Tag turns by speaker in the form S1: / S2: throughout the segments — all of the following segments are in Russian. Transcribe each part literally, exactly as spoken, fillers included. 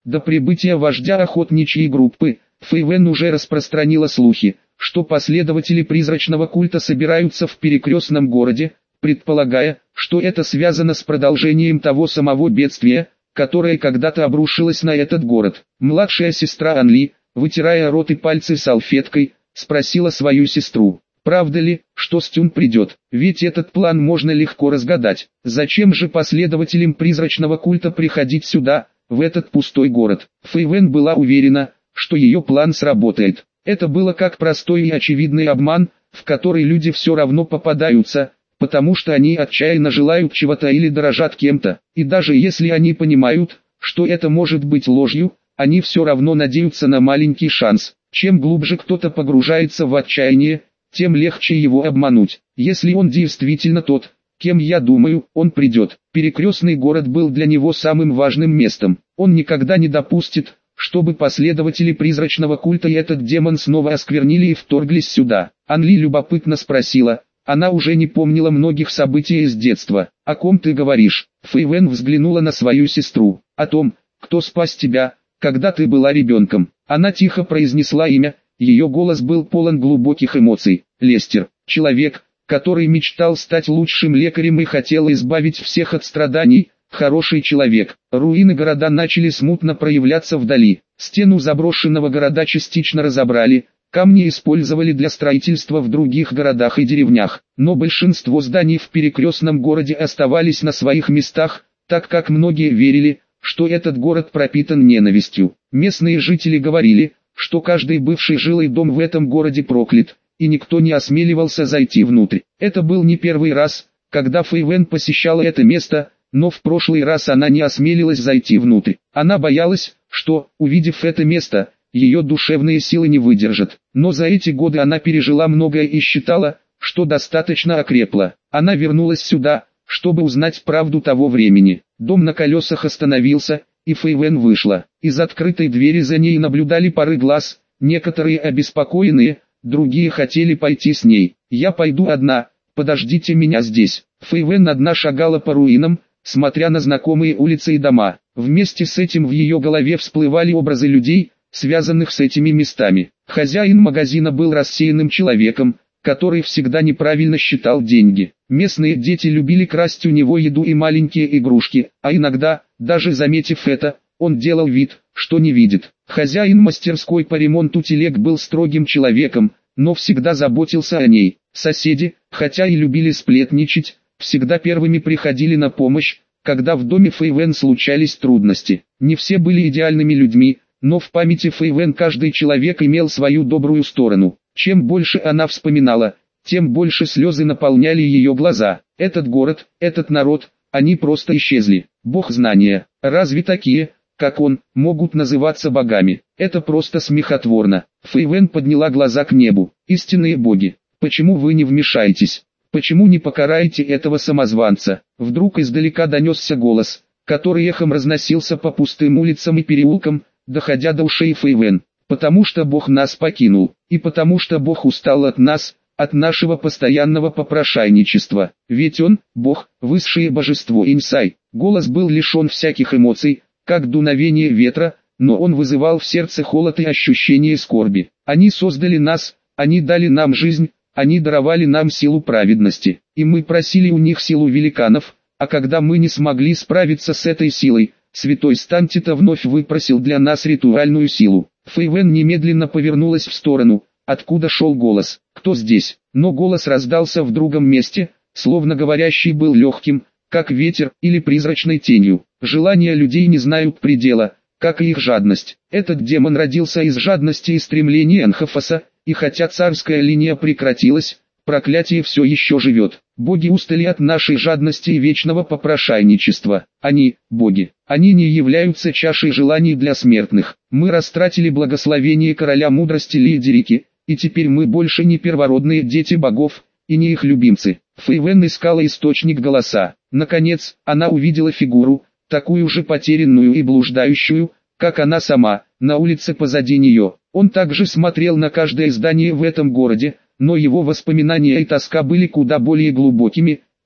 S1: До прибытия вождя охотничьей группы, Фэйвен уже распространила слухи, что последователи призрачного культа собираются в перекрестном городе, предполагая, что это связано с продолжением того самого бедствия, которое когда-то обрушилось на этот город. Младшая сестра Анли, вытирая рот и пальцы салфеткой, спросила свою сестру, правда ли, что Стюн придет, ведь этот план можно легко разгадать. Зачем же последователям призрачного культа приходить сюда, в этот пустой город? Фэйвен была уверена, что ее план сработает. Это было как простой и очевидный обман, в который люди все равно попадаются, потому что они отчаянно желают чего-то или дорожат кем-то, и даже если они понимают, что это может быть ложью, они все равно надеются на маленький шанс. Чем глубже кто-то погружается в отчаяние, тем легче его обмануть. Если он действительно тот, кем я думаю, он придет. Перекрестный город был для него самым важным местом. Он никогда не допустит, чтобы последователи призрачного культа и этот демон снова осквернили и вторглись сюда. Анли любопытно спросила. Она уже не помнила многих событий из детства. «О ком ты говоришь?» Фэйвен взглянула на свою сестру. «О том, кто спас тебя, когда ты была ребенком». Она тихо произнесла имя, ее голос был полон глубоких эмоций. Лестер, человек, который мечтал стать лучшим лекарем и хотел избавить всех от страданий, хороший человек. Руины города начали смутно проявляться вдали. Стену заброшенного города частично разобрали. Камни использовали для строительства в других городах и деревнях, но большинство зданий в перекрестном городе оставались на своих местах, так как многие верили, что этот город пропитан ненавистью. Местные жители говорили, что каждый бывший жилой дом в этом городе проклят, и никто не осмеливался зайти внутрь. Это был не первый раз, когда Фэйвен посещала это место, но в прошлый раз она не осмелилась зайти внутрь. Она боялась, что, увидев это место, ее душевные силы не выдержат. Но за эти годы она пережила многое и считала, что достаточно окрепла. Она вернулась сюда, чтобы узнать правду того времени. Дом на колесах остановился, и Фэйвен вышла. Из открытой двери за ней наблюдали пары глаз, некоторые обеспокоенные, другие хотели пойти с ней. «Я пойду одна, подождите меня здесь». Фэйвен одна шагала по руинам, смотря на знакомые улицы и дома. Вместе с этим в ее голове всплывали образы людей, связанных с этими местами. Хозяин магазина был рассеянным человеком, который всегда неправильно считал деньги. Местные дети любили красть у него еду и маленькие игрушки, а иногда, даже заметив это, он делал вид, что не видит. Хозяин мастерской по ремонту телег был строгим человеком, но всегда заботился о ней. Соседи, хотя и любили сплетничать, всегда первыми приходили на помощь, когда в доме Фэйвен случались трудности. Не все были идеальными людьми, но в памяти Фэйвен каждый человек имел свою добрую сторону. Чем больше она вспоминала, тем больше слезы наполняли ее глаза. Этот город, этот народ, они просто исчезли. Бог знания, разве такие, как он, могут называться богами? Это просто смехотворно. Фэйвен подняла глаза к небу. Истинные боги, почему вы не вмешаетесь? Почему не покараете этого самозванца? Вдруг издалека донесся голос, который эхом разносился по пустым улицам и переулкам, доходя до ушей Фэйвен. Потому что Бог нас покинул, и потому что Бог устал от нас, от нашего постоянного попрошайничества. Ведь Он, Бог, высшее божество Инсай. Голос был лишен всяких эмоций, как дуновение ветра, но он вызывал в сердце холод и ощущение скорби. Они создали нас, они дали нам жизнь, они даровали нам силу праведности, и мы просили у них силу великанов, а когда мы не смогли справиться с этой силой, святой Стантита вновь выпросил для нас ритуальную силу. Фэйвен немедленно повернулась в сторону, откуда шел голос. «Кто здесь?» Но голос раздался в другом месте, словно говорящий был легким, как ветер, или призрачной тенью. Желания людей не знают предела, как и их жадность. Этот демон родился из жадности и стремления Энхофоса, и хотя царская линия прекратилась, проклятие все еще живет. Боги устали от нашей жадности и вечного попрошайничества. Они, боги, они не являются чашей желаний для смертных. Мы растратили благословение короля мудрости Лидерики, и теперь мы больше не первородные дети богов, и не их любимцы. Фэйвен искала источник голоса. Наконец, она увидела фигуру, такую же потерянную и блуждающую, как она сама, на улице позади нее. Он также смотрел на каждое здание в этом городе, но его воспоминания и тоска были куда более глубокими,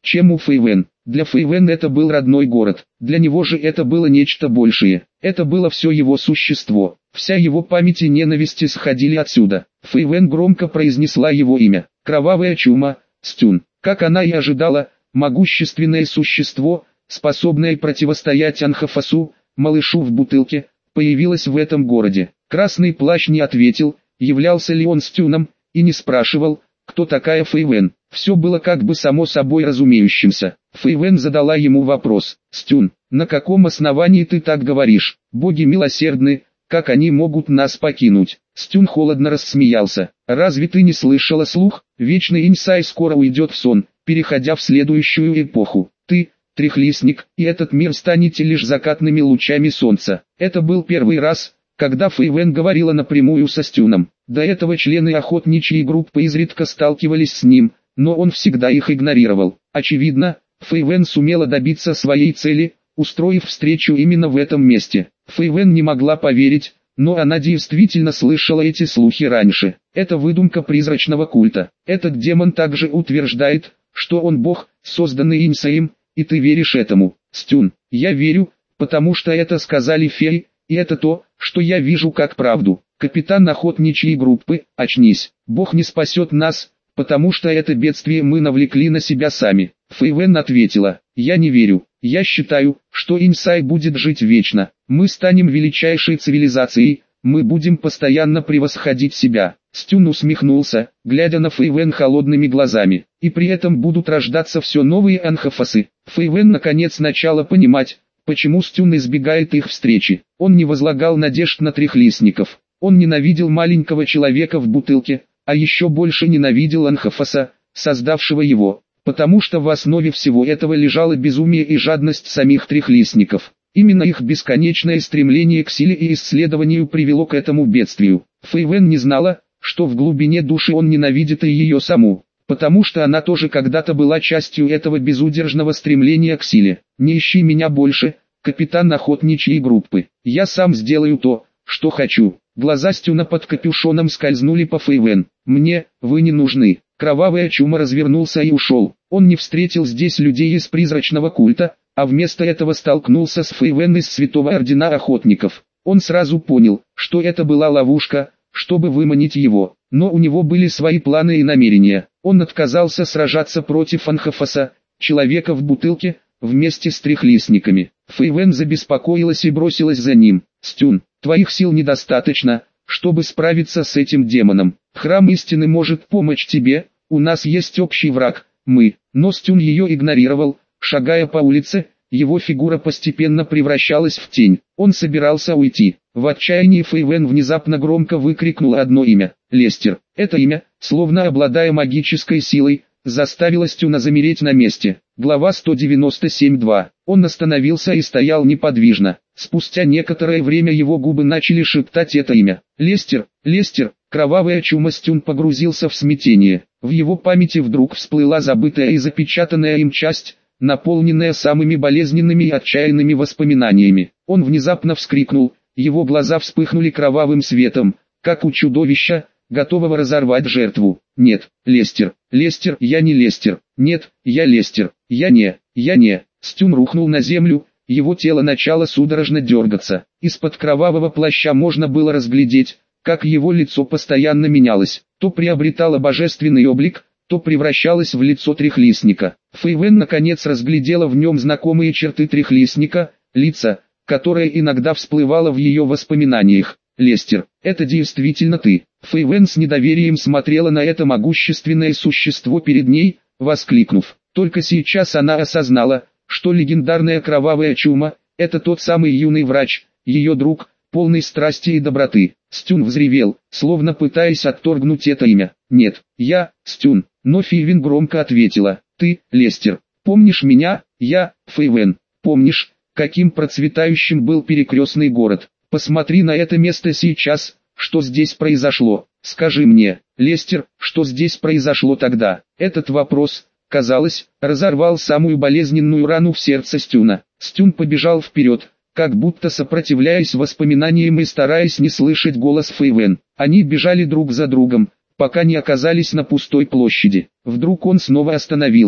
S1: чем у Фэйвен. Для Фэйвен это был родной город, для него же это было нечто большее. Это было все его существо, вся его память и ненависть исходили отсюда. Фэйвен громко произнесла его имя. Кровавая чума, Стюн. Как она и ожидала, могущественное существо, способное противостоять Анхафасу, малышу в бутылке, появилось в этом городе. Красный плащ не ответил, являлся ли он Стюном, и не спрашивал, кто такая Фэйвен. Все было как бы само собой разумеющимся. Фэйвен задала ему вопрос. «Стюн, на каком основании ты так говоришь? Боги милосердны, как они могут нас покинуть?» Стюн холодно рассмеялся. «Разве ты не слышала слух? Вечный Инсай скоро уйдет в сон, переходя в следующую эпоху. Ты, трехлистник, и этот мир станете лишь закатными лучами солнца». Это был первый раз, когда Фэйвен говорила напрямую со Стюном. До этого члены охотничьей группы изредка сталкивались с ним, но он всегда их игнорировал. Очевидно, Фэйвен сумела добиться своей цели, устроив встречу именно в этом месте. Фэйвен не могла поверить, но она действительно слышала эти слухи раньше. Это выдумка призрачного культа. Этот демон также утверждает, что он бог, созданный Инсаем, и ты веришь этому. Стюн, я верю, потому что это сказали феи, и это то, что я вижу как правду. Капитан охотничьей группы, очнись. Бог не спасет нас, потому что это бедствие мы навлекли на себя сами. Фэйвен ответила, я не верю. Я считаю, что Инсай будет жить вечно. Мы станем величайшей цивилизацией, мы будем постоянно превосходить себя. Стюн усмехнулся, глядя на Фэйвен холодными глазами. И при этом будут рождаться все новые анхафасы. Фэйвен наконец начала понимать, почему Стюн избегает их встречи. Он не возлагал надежд на трехлистников. Он ненавидел маленького человека в бутылке, а еще больше ненавидел Анхафаса, создавшего его, потому что в основе всего этого лежало безумие и жадность самих трехлистников. Именно их бесконечное стремление к силе и исследованию привело к этому бедствию. Фэйвен не знала, что в глубине души он ненавидит и ее саму, потому что она тоже когда-то была частью этого безудержного стремления к силе. «Не ищи меня больше, капитан охотничьей группы, я сам сделаю то, что хочу». Глаза Стюна под капюшоном скользнули по Фэйвен. «Мне, вы не нужны». Кровавая чума развернулся и ушел. Он не встретил здесь людей из призрачного культа, а вместо этого столкнулся с Фэйвен из Святого Ордена Охотников. Он сразу понял, что это была ловушка, чтобы выманить его. Но у него были свои планы и намерения. Он отказался сражаться против Анхафаса, человека в бутылке, вместе с трехлистниками. Фэйвен забеспокоилась и бросилась за ним. «Стюн, твоих сил недостаточно, чтобы справиться с этим демоном. Храм истины может помочь тебе, у нас есть общий враг, мы». Но Стюн ее игнорировал, шагая по улице, его фигура постепенно превращалась в тень. Он собирался уйти. В отчаянии Фэйвен внезапно громко выкрикнула одно имя – Лестер. Это имя, словно обладая магической силой, заставило Стюна замереть на месте. Глава сто девяносто семь два. Он остановился и стоял неподвижно. Спустя некоторое время его губы начали шептать это имя. Лестер, Лестер. Кровавая чума. Стюн погрузился в смятение. В его памяти вдруг всплыла забытая и запечатанная им часть, наполненная самыми болезненными и отчаянными воспоминаниями. Он внезапно вскрикнул, его глаза вспыхнули кровавым светом, как у чудовища, готового разорвать жертву. «Нет, Лестер, Лестер, я не Лестер, нет, я Лестер, я не, я не». Стюн рухнул на землю, его тело начало судорожно дергаться. Из-под кровавого плаща можно было разглядеть, как его лицо постоянно менялось, то приобретало божественный облик, то превращалось в лицо трехлистника. Фэйвен наконец разглядела в нем знакомые черты трехлистника, лица, которое иногда всплывало в ее воспоминаниях. «Лестер, это действительно ты». Фэйвен с недоверием смотрела на это могущественное существо перед ней, воскликнув. Только сейчас она осознала, что легендарная кровавая чума – это тот самый юный врач, ее друг, полный страсти и доброты. Стюн взревел, словно пытаясь отторгнуть это имя. «Нет, я, Стюн». Но Фэйвен громко ответила. «Ты, Лестер, помнишь меня? Я, Фэйвен. Помнишь, каким процветающим был перекрестный город? Посмотри на это место сейчас, что здесь произошло. Скажи мне, Лестер, что здесь произошло тогда?» Этот вопрос, казалось, разорвал самую болезненную рану в сердце Стюна. Стюн побежал вперед, как будто сопротивляясь воспоминаниям и стараясь не слышать голос Фэйвен. Они бежали друг за другом, пока не оказались на пустой площади. Вдруг он снова остановился.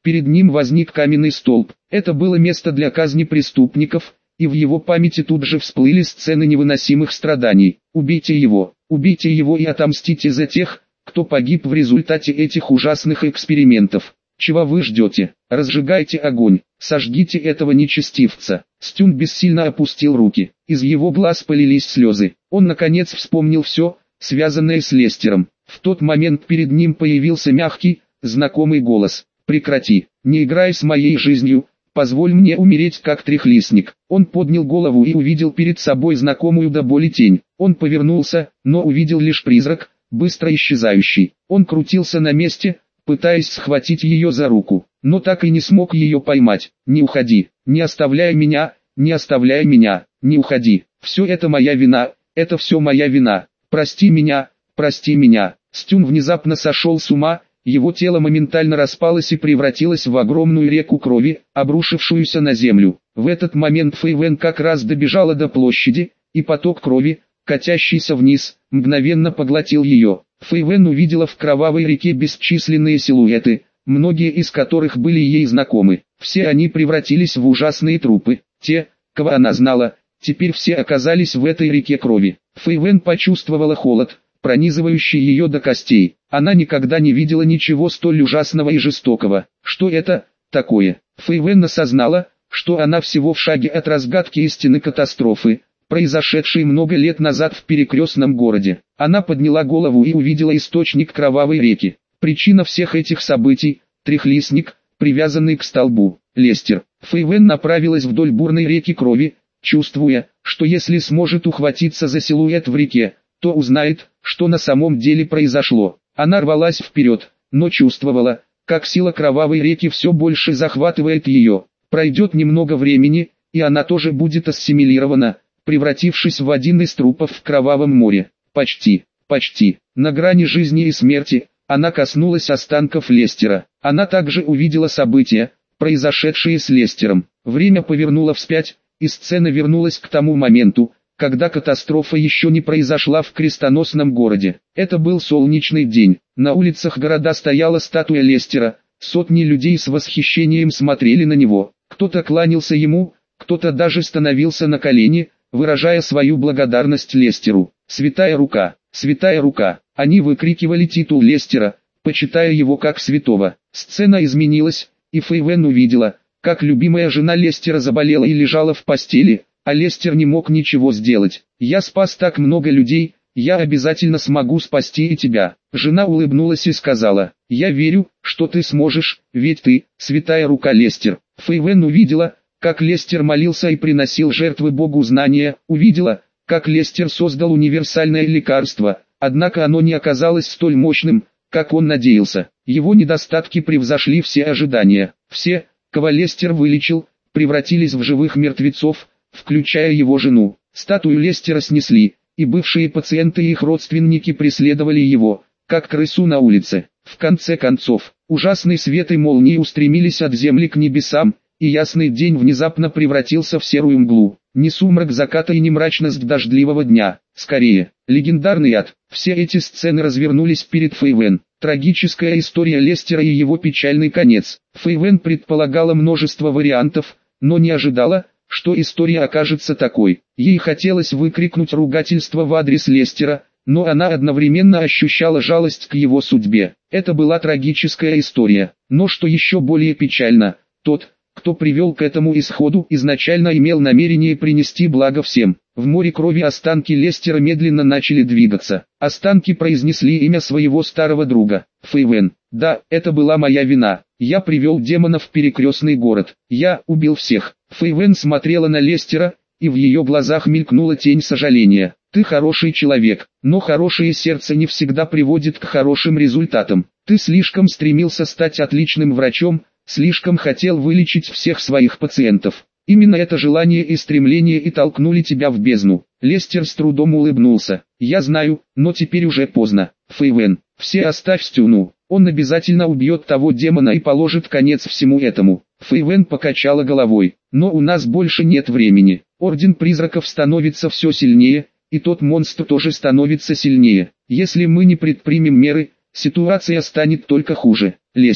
S1: Перед ним возник каменный столб. Это было место для казни преступников, и в его памяти тут же всплыли сцены невыносимых страданий. Убейте его, убейте его и отомстите за тех, кто погиб в результате этих ужасных экспериментов. Чего вы ждете? Разжигайте огонь, сожгите этого нечестивца. Стюн бессильно опустил руки. Из его глаз полились слезы. Он наконец вспомнил все, связанное с Лестером. В тот момент перед ним появился мягкий, знакомый голос. «Прекрати, не играй с моей жизнью, позволь мне умереть как трехлистник». Он поднял голову и увидел перед собой знакомую до боли тень. Он повернулся, но увидел лишь призрак, быстро исчезающий. Он крутился на месте, пытаясь схватить ее за руку, но так и не смог ее поймать. «Не уходи, не оставляй меня, не оставляй меня, не уходи. Все это моя вина, это все моя вина. Прости меня, прости меня». Стюн внезапно сошел с ума. Его тело моментально распалось и превратилось в огромную реку крови, обрушившуюся на землю. В этот момент Фэй Вэн как раз добежала до площади, и поток крови, катящийся вниз, мгновенно поглотил ее. Фэй Вэн увидела в кровавой реке бесчисленные силуэты, многие из которых были ей знакомы. Все они превратились в ужасные трупы. Те, кого она знала, теперь все оказались в этой реке крови. Фэй Вэн почувствовала холод, пронизывающий ее до костей. Она никогда не видела ничего столь ужасного и жестокого. Что это такое? Фэй Вэн осознала, что она всего в шаге от разгадки истины катастрофы, произошедшей много лет назад в перекрестном городе. Она подняла голову и увидела источник кровавой реки. Причина всех этих событий – трехлистник, привязанный к столбу. Лестер. Фэй Вэн направилась вдоль бурной реки крови, чувствуя, что если сможет ухватиться за силуэт в реке, то узнает, что на самом деле произошло. Она рвалась вперед, но чувствовала, как сила кровавой реки все больше захватывает ее. Пройдет немного времени, и она тоже будет ассимилирована, превратившись в один из трупов в кровавом море. Почти, почти, на грани жизни и смерти, она коснулась останков Лестера. Она также увидела события, произошедшие с Лестером. Время повернуло вспять, и сцена вернулась к тому моменту, когда катастрофа еще не произошла в крестоносном городе. Это был солнечный день. На улицах города стояла статуя Лестера. Сотни людей с восхищением смотрели на него. Кто-то кланялся ему, кто-то даже становился на колени, выражая свою благодарность Лестеру. «Святая рука! Святая рука!» Они выкрикивали титул Лестера, почитая его как святого. Сцена изменилась, и Фэй Вэн увидела, как любимая жена Лестера заболела и лежала в постели, а Лестер не мог ничего сделать. «Я спас так много людей, я обязательно смогу спасти и тебя». Жена улыбнулась и сказала: «Я верю, что ты сможешь, ведь ты, святая рука Лестер». Фэй Вэн увидела, как Лестер молился и приносил жертвы Богу знания, увидела, как Лестер создал универсальное лекарство, однако оно не оказалось столь мощным, как он надеялся. Его недостатки превзошли все ожидания. Все, кого Лестер вылечил, превратились в живых мертвецов, включая его жену. Статую Лестера снесли, и бывшие пациенты и их родственники преследовали его, как крысу на улице. В конце концов, ужасный свет и молнии устремились от земли к небесам, и ясный день внезапно превратился в серую мглу. Не сумрак заката и не мрачность дождливого дня. Скорее, легендарный ад. Все эти сцены развернулись перед Фэй Вэн. Трагическая история Лестера и его печальный конец. Фэй Вэн предполагала множество вариантов, но не ожидала, что история окажется такой. Ей хотелось выкрикнуть ругательство в адрес Лестера, но она одновременно ощущала жалость к его судьбе. Это была трагическая история. Но что еще более печально, тот, кто привел к этому исходу, изначально имел намерение принести благо всем. В море крови останки Лестера медленно начали двигаться. Останки произнесли имя своего старого друга, Фэй Вэн. «Да, это была моя вина. Я привел демонов в перекрестный город. Я убил всех». Фэй Вэн смотрела на Лестера, и в ее глазах мелькнула тень сожаления. «Ты хороший человек, но хорошее сердце не всегда приводит к хорошим результатам. Ты слишком стремился стать отличным врачом, слишком хотел вылечить всех своих пациентов. Именно это желание и стремление и толкнули тебя в бездну». Лестер с трудом улыбнулся. «Я знаю, но теперь уже поздно. Фэй Вэн, все оставь Стюну. Он обязательно убьет того демона и положит конец всему этому». Фэй Вэн покачала головой. «Но у нас больше нет времени. Орден призраков становится все сильнее, и тот монстр тоже становится сильнее. Если мы не предпримем меры, ситуация станет только хуже. Лестер,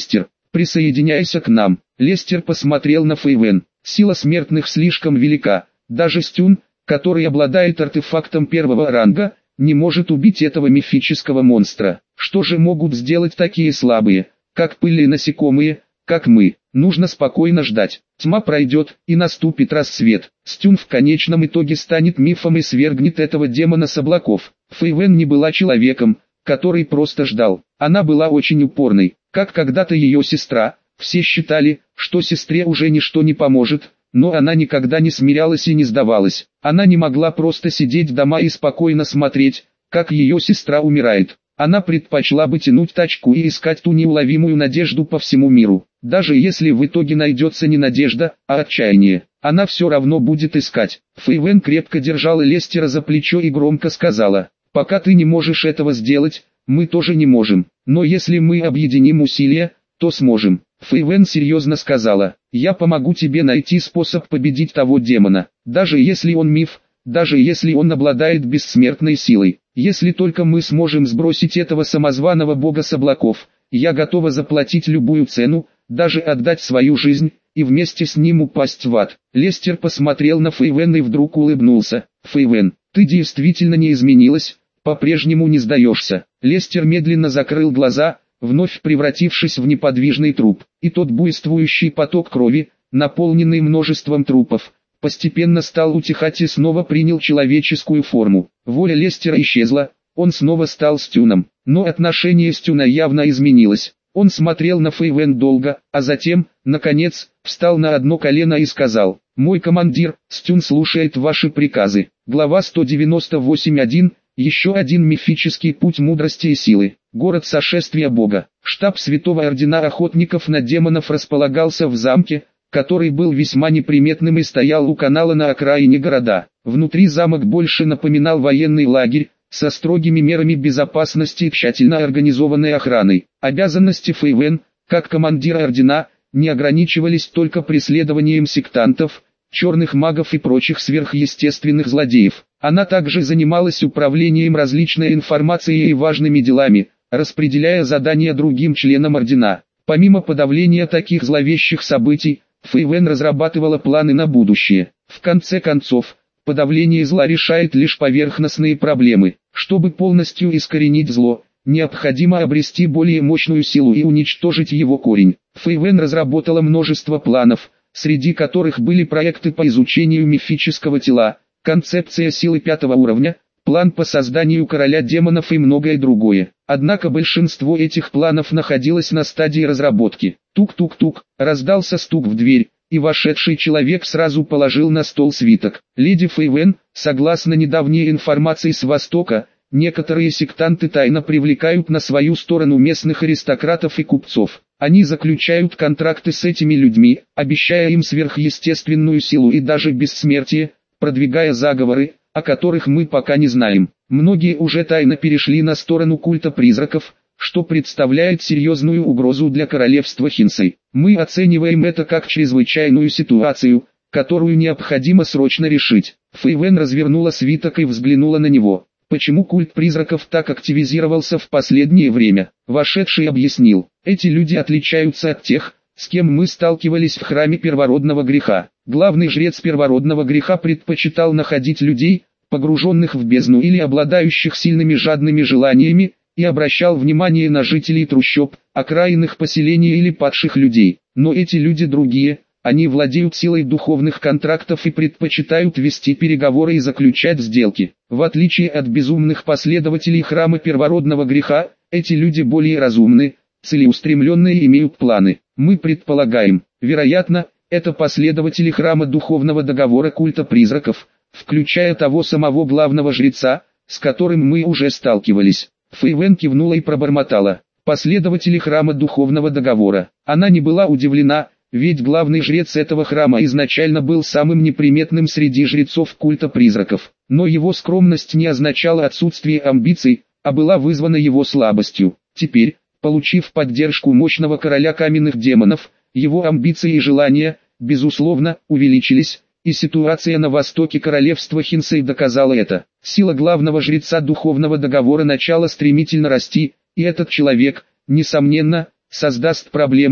S1: Присоединяйся к нам. Лестер посмотрел на Фейвен. Сила смертных слишком велика. Даже Стюн, который обладает артефактом первого ранга, не может убить этого мифического монстра. Что же могут сделать такие слабые, как пыль и насекомые, как мы? Нужно спокойно ждать. Тьма пройдет, и наступит рассвет. Стюн в конечном итоге станет мифом и свергнет этого демона с облаков. Фейвен не была человеком, который просто ждал. Она была очень упорной, как когда-то ее сестра. Все считали, что сестре уже ничто не поможет, но она никогда не смирялась и не сдавалась. Она не могла просто сидеть дома и спокойно смотреть, как ее сестра умирает. Она предпочла бы тянуть тачку и искать ту неуловимую надежду по всему миру. Даже если в итоге найдется не надежда, а отчаяние, она все равно будет искать. Фейвен крепко держала Лестера за плечо и громко сказала: «Пока ты не можешь этого сделать, мы тоже не можем. Но если мы объединим усилия, то сможем». Фейвен серьезно сказала: «Я помогу тебе найти способ победить того демона, даже если он миф, даже если он обладает бессмертной силой. Если только мы сможем сбросить этого самозваного бога с облаков, я готова заплатить любую цену, даже отдать свою жизнь, и вместе с ним упасть в ад». Лестер посмотрел на Фейвен и вдруг улыбнулся. «Фейвен, ты действительно не изменилась, по-прежнему не сдаешься». Лестер медленно закрыл глаза, вновь превратившись в неподвижный труп, и тот буйствующий поток крови, наполненный множеством трупов, постепенно стал утихать и снова принял человеческую форму. Воля Лестера исчезла, он снова стал Стюном, но отношение Стюна явно изменилось. Он смотрел на Фейвен долго, а затем, наконец, встал на одно колено и сказал: «Мой командир, Стюн слушает ваши приказы». Глава сто девяносто восемь один. Еще один мифический путь мудрости и силы. Город сошествия Бога. Штаб Святого Ордена Охотников на демонов располагался в замке, который был весьма неприметным и стоял у канала на окраине города. Внутри замок больше напоминал военный лагерь, со строгими мерами безопасности и тщательно организованной охраной. Обязанности Фейвен, как командира Ордена, не ограничивались только преследованием сектантов, черных магов и прочих сверхъестественных злодеев. Она также занималась управлением различной информацией и важными делами, распределяя задания другим членам Ордена. Помимо подавления таких зловещих событий, Фейвен разрабатывала планы на будущее. В конце концов, подавление зла решает лишь поверхностные проблемы. Чтобы полностью искоренить зло, необходимо обрести более мощную силу и уничтожить его корень. Фейвен разработала множество планов, среди которых были проекты по изучению мифического тела, концепция силы пятого уровня, план по созданию короля демонов и многое другое. Однако большинство этих планов находилось на стадии разработки. Тук-тук-тук, раздался стук в дверь, и вошедший человек сразу положил на стол свиток. «Леди Фейвен, согласно недавней информации с Востока, некоторые сектанты тайно привлекают на свою сторону местных аристократов и купцов. Они заключают контракты с этими людьми, обещая им сверхъестественную силу и даже бессмертие, продвигая заговоры, о которых мы пока не знаем. Многие уже тайно перешли на сторону культа призраков, что представляет серьезную угрозу для королевства Хинсей. Мы оцениваем это как чрезвычайную ситуацию, которую необходимо срочно решить». Фейвен развернула свиток и взглянула на него. Почему культ призраков так активизировался в последнее время? Вошедший объяснил: эти люди отличаются от тех, с кем мы сталкивались в храме первородного греха. Главный жрец первородного греха предпочитал находить людей, погруженных в бездну или обладающих сильными жадными желаниями, и обращал внимание на жителей трущоб, окраинных поселений или падших людей. Но эти люди другие, они владеют силой духовных контрактов и предпочитают вести переговоры и заключать сделки. В отличие от безумных последователей храма первородного греха, эти люди более разумны, целеустремленные и имеют планы. Мы предполагаем, вероятно, это последователи храма духовного договора культа призраков, включая того самого главного жреца, с которым мы уже сталкивались. Фейвен кивнула и пробормотала: последователи храма духовного договора. Она не была удивлена, ведь главный жрец этого храма изначально был самым неприметным среди жрецов культа призраков. Но его скромность не означала отсутствие амбиций, а была вызвана его слабостью. Теперь, получив поддержку мощного короля каменных демонов, его амбиции и желания, безусловно, увеличились, и ситуация на востоке королевства Хинсей доказала это. Сила главного жреца духовного договора начала стремительно расти, и этот человек, несомненно, создаст проблемы,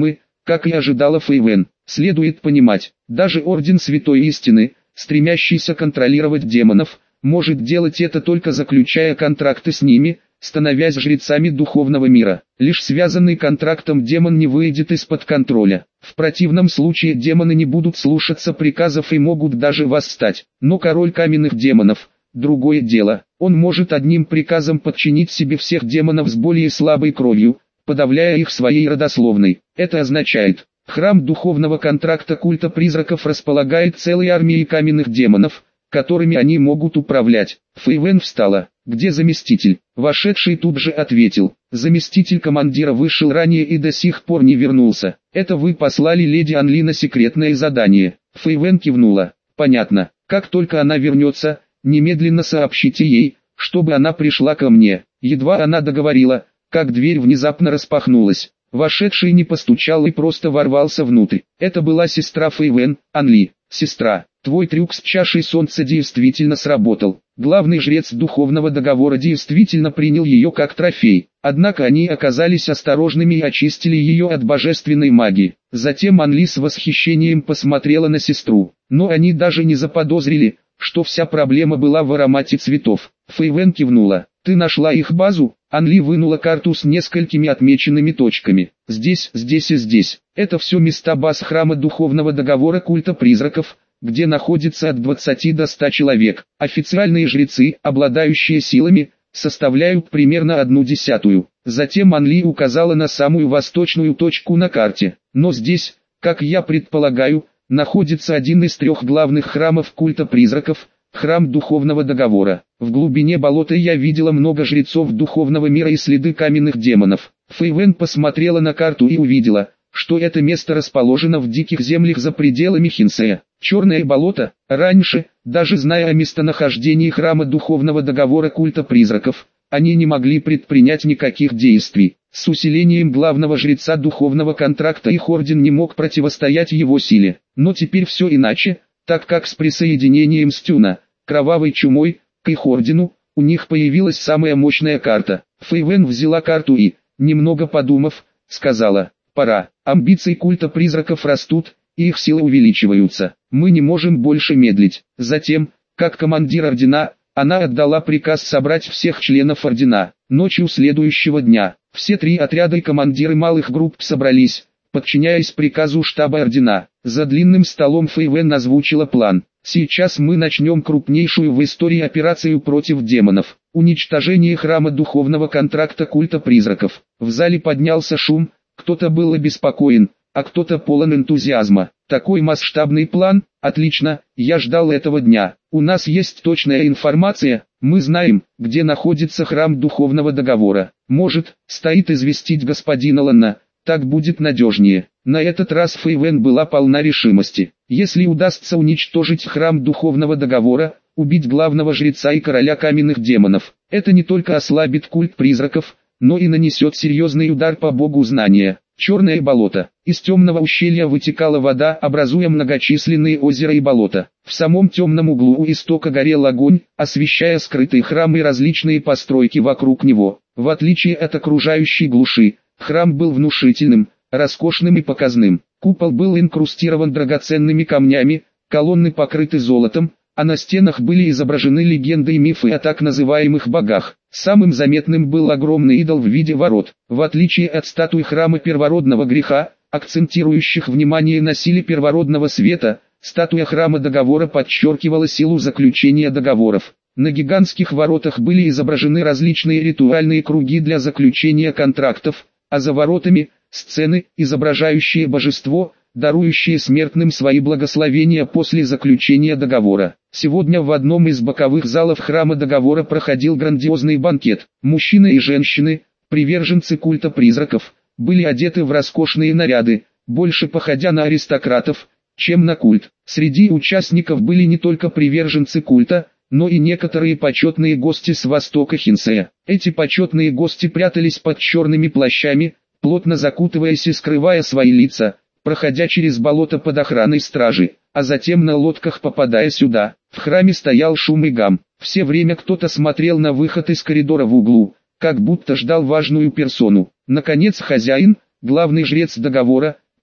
S1: как и ожидала Фейвен. Следует понимать, даже Орден Святой Истины, стремящийся контролировать демонов, может делать это только заключая контракты с ними, становясь жрецами духовного мира. Лишь связанный контрактом демон не выйдет из-под контроля. В противном случае демоны не будут слушаться приказов и могут даже восстать. Но король каменных демонов – другое дело. Он может одним приказом подчинить себе всех демонов с более слабой кровью, подавляя их своей родословной. Это означает, храм духовного контракта культа призраков располагает целой армией каменных демонов, которыми они могут управлять. Фейвен встала. «Где заместитель?» Вошедший тут же ответил. «Заместитель командира вышел ранее и до сих пор не вернулся. Это вы послали леди Анли на секретное задание». Фейвен кивнула. «Понятно. Как только она вернется, немедленно сообщите ей, чтобы она пришла ко мне». Едва она договорила, как дверь внезапно распахнулась. Вошедший не постучал и просто ворвался внутрь. Это была сестра Фейвен, Анли. «Сестра, твой трюк с чашей солнца действительно сработал. Главный жрец духовного договора действительно принял ее как трофей. Однако они оказались осторожными и очистили ее от божественной магии». Затем Анли с восхищением посмотрела на сестру. Но они даже не заподозрили, что вся проблема была в аромате цветов. Фейвен кивнула. «Ты нашла их базу?» Анли вынула карту с несколькими отмеченными точками. «Здесь, здесь и здесь. Это все места баз храма духовного договора культа призраков, где находится от двадцати до ста человек. Официальные жрецы, обладающие силами, составляют примерно одну десятую». Затем Анли указала на самую восточную точку на карте. «Но здесь, как я предполагаю, находится один из трех главных храмов культа призраков, храм духовного договора. В глубине болота я видела много жрецов духовного мира и следы каменных демонов». Фейвен посмотрела на карту и увидела, что это место расположено в диких землях за пределами Хинсея. Черное болото. Раньше, даже зная о местонахождении храма духовного договора культа призраков, они не могли предпринять никаких действий. С усилением главного жреца духовного контракта их орден не мог противостоять его силе. Но теперь все иначе, так как с присоединением Стюна, кровавой чумой, к их ордену, у них появилась самая мощная карта. Фейвен взяла карту и, немного подумав, сказала: «Пора. Амбиции культа призраков растут, и их силы увеличиваются. Мы не можем больше медлить». Затем, как командир ордена, она отдала приказ собрать всех членов ордена. Ночью следующего дня, все три отряда и командиры малых групп собрались, подчиняясь приказу штаба ордена. За длинным столом Фейвен озвучила план. «Сейчас мы начнем крупнейшую в истории операцию против демонов. Уничтожение храма духовного контракта культа призраков». В зале поднялся шум, кто-то был обеспокоен, а кто-то полон энтузиазма. «Такой масштабный план? Отлично, я ждал этого дня. У нас есть точная информация, мы знаем, где находится храм духовного договора. Может, стоит известить господина Ланна, так будет надежнее». На этот раз Фейвен была полна решимости. Если удастся уничтожить храм духовного договора, убить главного жреца и короля каменных демонов, это не только ослабит культ призраков, но и нанесет серьезный удар по богу знания. Черное болото. Из темного ущелья вытекала вода, образуя многочисленные озера и болота. В самом темном углу у истока горел огонь, освещая скрытые храмы и различные постройки вокруг него. В отличие от окружающей глуши, храм был внушительным, роскошным и показным. Купол был инкрустирован драгоценными камнями, колонны покрыты золотом, а на стенах были изображены легенды и мифы о так называемых богах. Самым заметным был огромный идол в виде ворот. В отличие от статуй храма первородного греха, акцентирующих внимание на силе первородного света, статуя храма договора подчеркивала силу заключения договоров. На гигантских воротах были изображены различные ритуальные круги для заключения контрактов, а за воротами – сцены, изображающие божество, дарующие смертным свои благословения после заключения договора. Сегодня в одном из боковых залов храма договора проходил грандиозный банкет. Мужчины и женщины, приверженцы культа призраков, были одеты в роскошные наряды, больше походя на аристократов, чем на культ. Среди участников были не только приверженцы культа, но и некоторые почетные гости с востока Хинсея. Эти почетные гости прятались под черными плащами, плотно закутываясь и скрывая свои лица, проходя через болото под охраной стражи, а затем на лодках попадая сюда. В храме стоял шум и гам. Все время кто-то смотрел на выход из коридора в углу, как будто ждал важную персону. Наконец хозяин, главный жрец договора,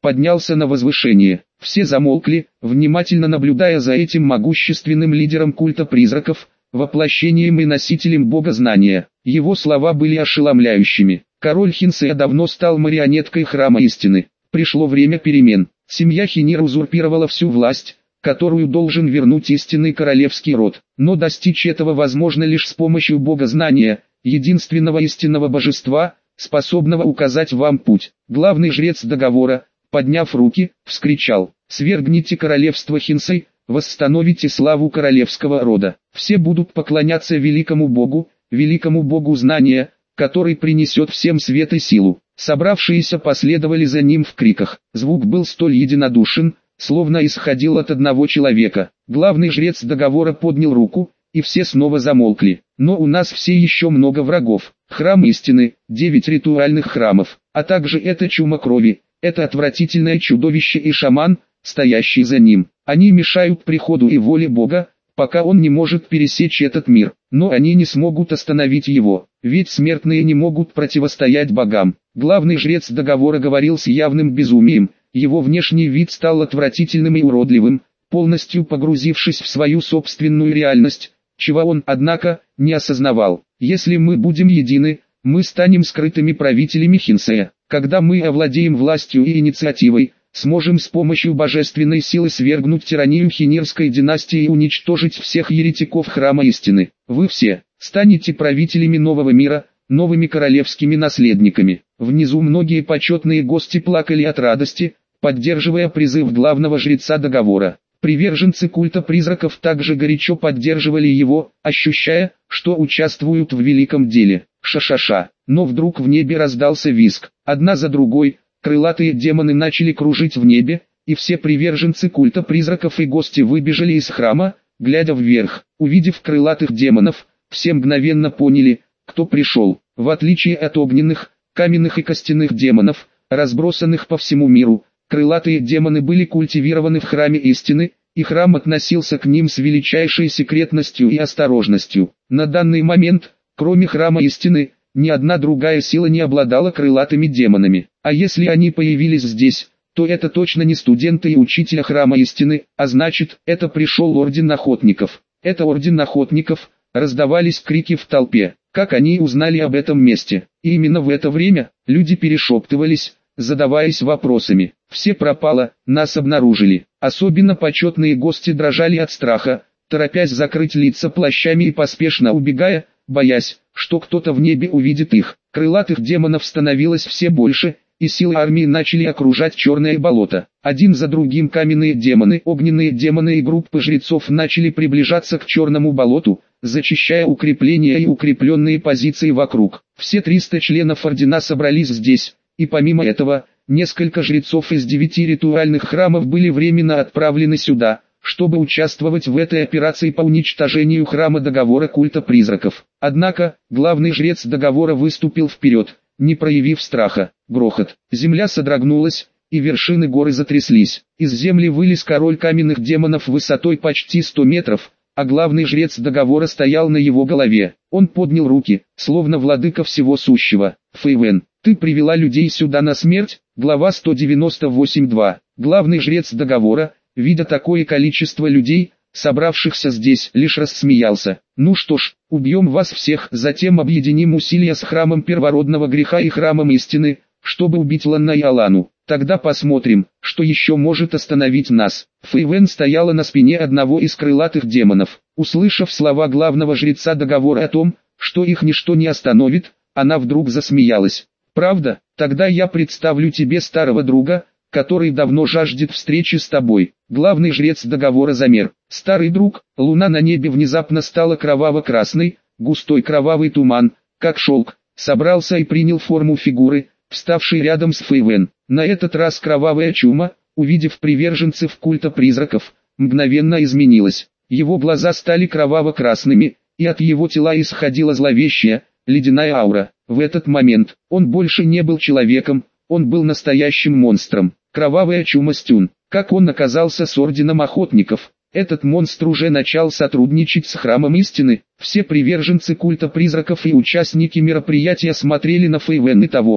S1: поднялся на возвышение. Все замолкли, внимательно наблюдая за этим могущественным лидером культа призраков, воплощением и носителем бога знания. Его слова были ошеломляющими. Король Хинсея давно стал марионеткой храма истины. Пришло время перемен. Семья Хинир узурпировала всю власть, которую должен вернуть истинный королевский род. Но достичь этого возможно лишь с помощью бога знания, единственного истинного божества, способного указать вам путь. Главный жрец договора, подняв руки, вскричал: «Свергните королевство Хинсей, восстановите славу королевского рода. Все будут поклоняться великому богу, великому богу знания, который принесет всем свет и силу». Собравшиеся последовали за ним в криках. Звук был столь единодушен, словно исходил от одного человека. Главный жрец договора поднял руку, и все снова замолкли. Но у нас все еще много врагов. Храм истины, девять ритуальных храмов, а также это чума крови, это отвратительное чудовище и шаман, стоящий за ним. Они мешают приходу и воле Бога, пока он не может пересечь этот мир. Но они не смогут остановить его, ведь смертные не могут противостоять богам. Главный жрец договора говорил с явным безумием. Его внешний вид стал отвратительным и уродливым, полностью погрузившись в свою собственную реальность, чего он, однако, не осознавал. Если мы будем едины, мы станем скрытыми правителями Хинсея. Когда мы овладеем властью и инициативой, сможем с помощью божественной силы свергнуть тиранию Хинирской династии и уничтожить всех еретиков храма истины. Вы все станете правителями нового мира, новыми королевскими наследниками. Внизу многие почетные гости плакали от радости, поддерживая призыв главного жреца договора. Приверженцы культа призраков также горячо поддерживали его, ощущая, что участвуют в великом деле. Ша-ша-ша. Но вдруг в небе раздался визг. Одна за другой, крылатые демоны начали кружить в небе, и все приверженцы культа призраков и гости выбежали из храма, глядя вверх. Увидев крылатых демонов, все мгновенно поняли, кто пришел. В отличие от огненных, каменных и костяных демонов, разбросанных по всему миру, крылатые демоны были культивированы в храме истины, и храм относился к ним с величайшей секретностью и осторожностью. На данный момент, кроме храма истины, ни одна другая сила не обладала крылатыми демонами. А если они появились здесь, то это точно не студенты и учителя храма истины, а значит, это пришел орден охотников. Это орден охотников, раздавались крики в толпе. Как они узнали об этом месте? И именно в это время люди перешептывались, задаваясь вопросами. Все пропало, нас обнаружили. Особенно почетные гости дрожали от страха, торопясь закрыть лица плащами и поспешно убегая, боясь, что кто-то в небе увидит их. Крылатых демонов становилось все больше, и силы армии начали окружать черное болото. Один за другим каменные демоны, огненные демоны и группы жрецов начали приближаться к черному болоту, зачищая укрепления и укрепленные позиции вокруг. Все триста членов ордена собрались здесь, и помимо этого, несколько жрецов из девяти ритуальных храмов были временно отправлены сюда, чтобы участвовать в этой операции по уничтожению храма договора культа призраков. Однако, главный жрец договора выступил вперед, не проявив страха. Грохот. Земля содрогнулась, и вершины горы затряслись. Из земли вылез король каменных демонов высотой почти сто метров, а главный жрец договора стоял на его голове. Он поднял руки, словно владыка всего сущего. Фэйвен, ты привела людей сюда на смерть? Глава сто девяносто восемь два. Главный жрец договора, видя такое количество людей, собравшихся здесь, лишь рассмеялся. Ну что ж, убьем вас всех, затем объединим усилия с храмом первородного греха и храмом истины, чтобы убить Ланна и Алану. Тогда посмотрим, что еще может остановить нас. Фэйвен стояла на спине одного из крылатых демонов. Услышав слова главного жреца договора о том, что их ничто не остановит, она вдруг засмеялась. Правда? Тогда я представлю тебе старого друга, который давно жаждет встречи с тобой. Главный жрец договора замер. Старый друг, луна на небе внезапно стала кроваво-красной, густой кровавый туман, как шелк, собрался и принял форму фигуры, вставшей рядом с Фэйвен. На этот раз кровавая чума, увидев приверженцев культа призраков, мгновенно изменилась. Его глаза стали кроваво-красными, и от его тела исходила зловещая, ледяная аура. В этот момент, он больше не был человеком, он был настоящим монстром. Кровавая чума Стюн. Как он оказался с орденом охотников? Этот монстр уже начал сотрудничать с храмом истины. Все приверженцы культа призраков и участники мероприятия смотрели на Фэйвен и того, кто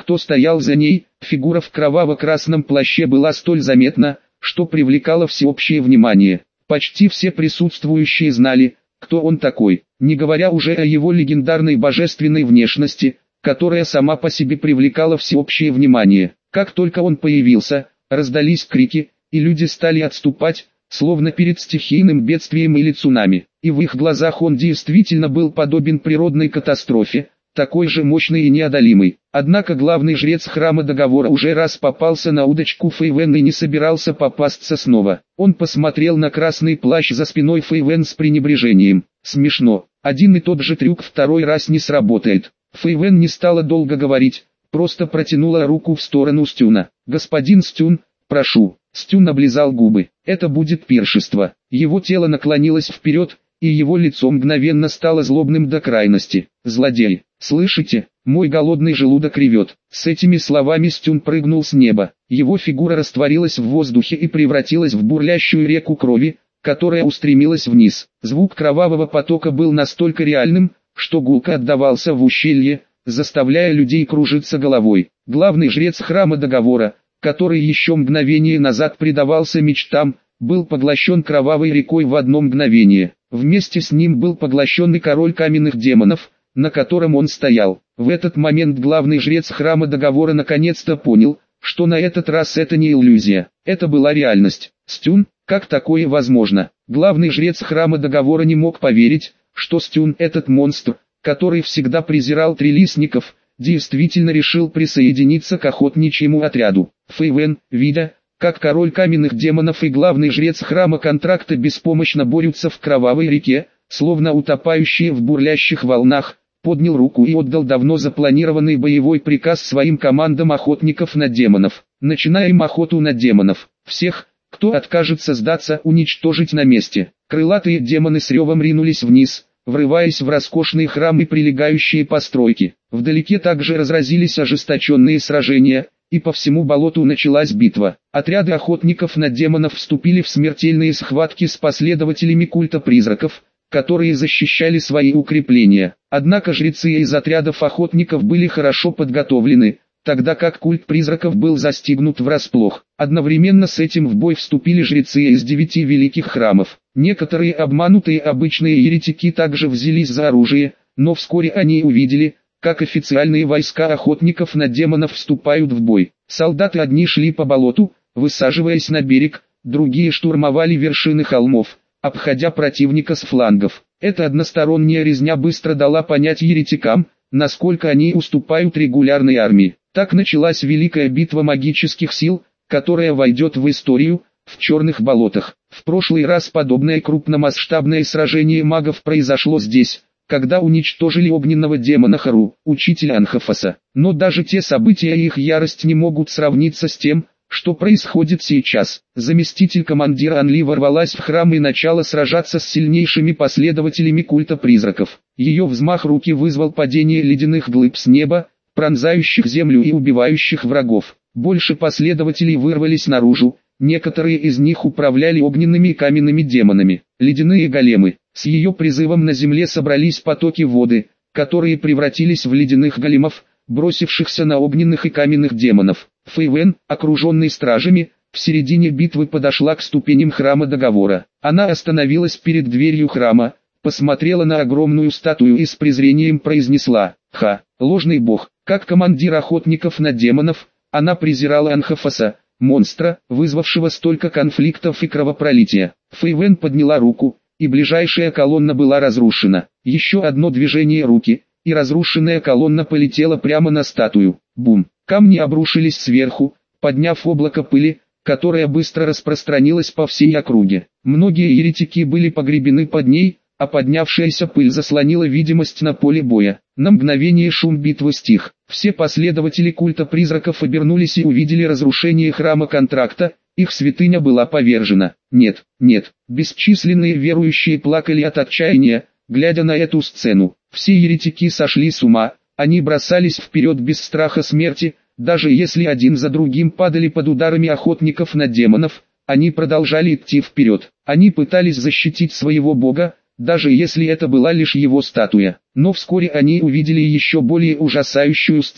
S1: кто стоял за ней, фигура в кроваво-красном плаще была столь заметна, что привлекала всеобщее внимание. Почти все присутствующие знали, кто он такой, не говоря уже о его легендарной божественной внешности, которая сама по себе привлекала всеобщее внимание. Как только он появился, раздались крики, и люди стали отступать, словно перед стихийным бедствием или цунами. И в их глазах он действительно был подобен природной катастрофе, такой же мощный и неодолимый. Однако главный жрец храма договора уже раз попался на удочку Фэйвен и не собирался попасться снова. Он посмотрел на красный плащ за спиной Фэйвен с пренебрежением. Смешно, один и тот же трюк второй раз не сработает. Фэйвен не стала долго говорить, просто протянула руку в сторону Стюна. «Господин Стюн, прошу». Стюн облизал губы. «Это будет пиршество». Его тело наклонилось вперед, и его лицо мгновенно стало злобным до крайности. «Злодей, слышите? Мой голодный желудок ревет». С этими словами Стюн прыгнул с неба. Его фигура растворилась в воздухе и превратилась в бурлящую реку крови, которая устремилась вниз. Звук кровавого потока был настолько реальным, что гулко отдавался в ущелье, заставляя людей кружиться головой. Главный жрец храма договора, который еще мгновение назад предавался мечтам, был поглощен кровавой рекой в одно мгновение. Вместе с ним был поглощен и король каменных демонов, на котором он стоял. В этот момент главный жрец храма договора наконец-то понял, что на этот раз это не иллюзия, это была реальность. Стюн, как такое возможно? Главный жрец храма договора не мог поверить, что Стюн, этот монстр, который всегда презирал трилистников, действительно решил присоединиться к охотничьему отряду. Фэйвен, видя, как король каменных демонов и главный жрец храма контракта беспомощно борются в кровавой реке, словно утопающие в бурлящих волнах, поднял руку и отдал давно запланированный боевой приказ своим командам охотников на демонов. Начинаем охоту на демонов. Всех, кто откажется сдаться, уничтожить на месте. Крылатые демоны с ревом ринулись вниз, врываясь в роскошный храм и прилегающие постройки. Вдалеке также разразились ожесточенные сражения, и по всему болоту началась битва. Отряды охотников на демонов вступили в смертельные схватки с последователями культа призраков, которые защищали свои укрепления. Однако жрецы из отрядов охотников были хорошо подготовлены, тогда как культ призраков был застигнут врасплох. Одновременно с этим в бой вступили жрецы из девяти великих храмов. Некоторые обманутые обычные еретики также взялись за оружие, но вскоре они увидели, как официальные войска охотников на демонов вступают в бой. Солдаты одни шли по болоту, высаживаясь на берег, другие штурмовали вершины холмов, обходя противника с флангов. Эта односторонняя резня быстро дала понять еретикам, насколько они уступают регулярной армии. Так началась великая битва магических сил, которая войдет в историю, в черных болотах. В прошлый раз подобное крупномасштабное сражение магов произошло здесь, когда уничтожили огненного демона Хару, учителя Анхафаса. Но даже те события и их ярость не могут сравниться с тем, что происходит сейчас. Заместитель командира Анли ворвалась в храм и начала сражаться с сильнейшими последователями культа призраков. Ее взмах руки вызвал падение ледяных глыб с неба, пронзающих землю и убивающих врагов. Больше последователей вырвались наружу, некоторые из них управляли огненными и каменными демонами. Ледяные големы. С ее призывом на земле собрались потоки воды, которые превратились в ледяных големов, бросившихся на огненных и каменных демонов. Фэйвен, окруженный стражами, в середине битвы подошла к ступеням храма договора. Она остановилась перед дверью храма, посмотрела на огромную статую и с презрением произнесла: «Ха, ложный бог». Как командир охотников на демонов, она презирала Анхафаса, монстра, вызвавшего столько конфликтов и кровопролития. Фэйвен подняла руку, и ближайшая колонна была разрушена. Еще одно движение руки, и разрушенная колонна полетела прямо на статую. Бум! Камни обрушились сверху, подняв облако пыли, которое быстро распространилось по всей округе. Многие еретики были погребены под ней, а поднявшаяся пыль заслонила видимость на поле боя. На мгновение шум битвы стих. Все последователи культа призраков обернулись и увидели разрушение храма контракта, их святыня была повержена. Нет, нет, бесчисленные верующие плакали от отчаяния, глядя на эту сцену. Все еретики сошли с ума, они бросались вперед без страха смерти, даже если один за другим падали под ударами охотников на демонов, они продолжали идти вперед. Они пытались защитить своего бога, даже если это была лишь его статуя. Но вскоре они увидели еще более ужасающую сцену.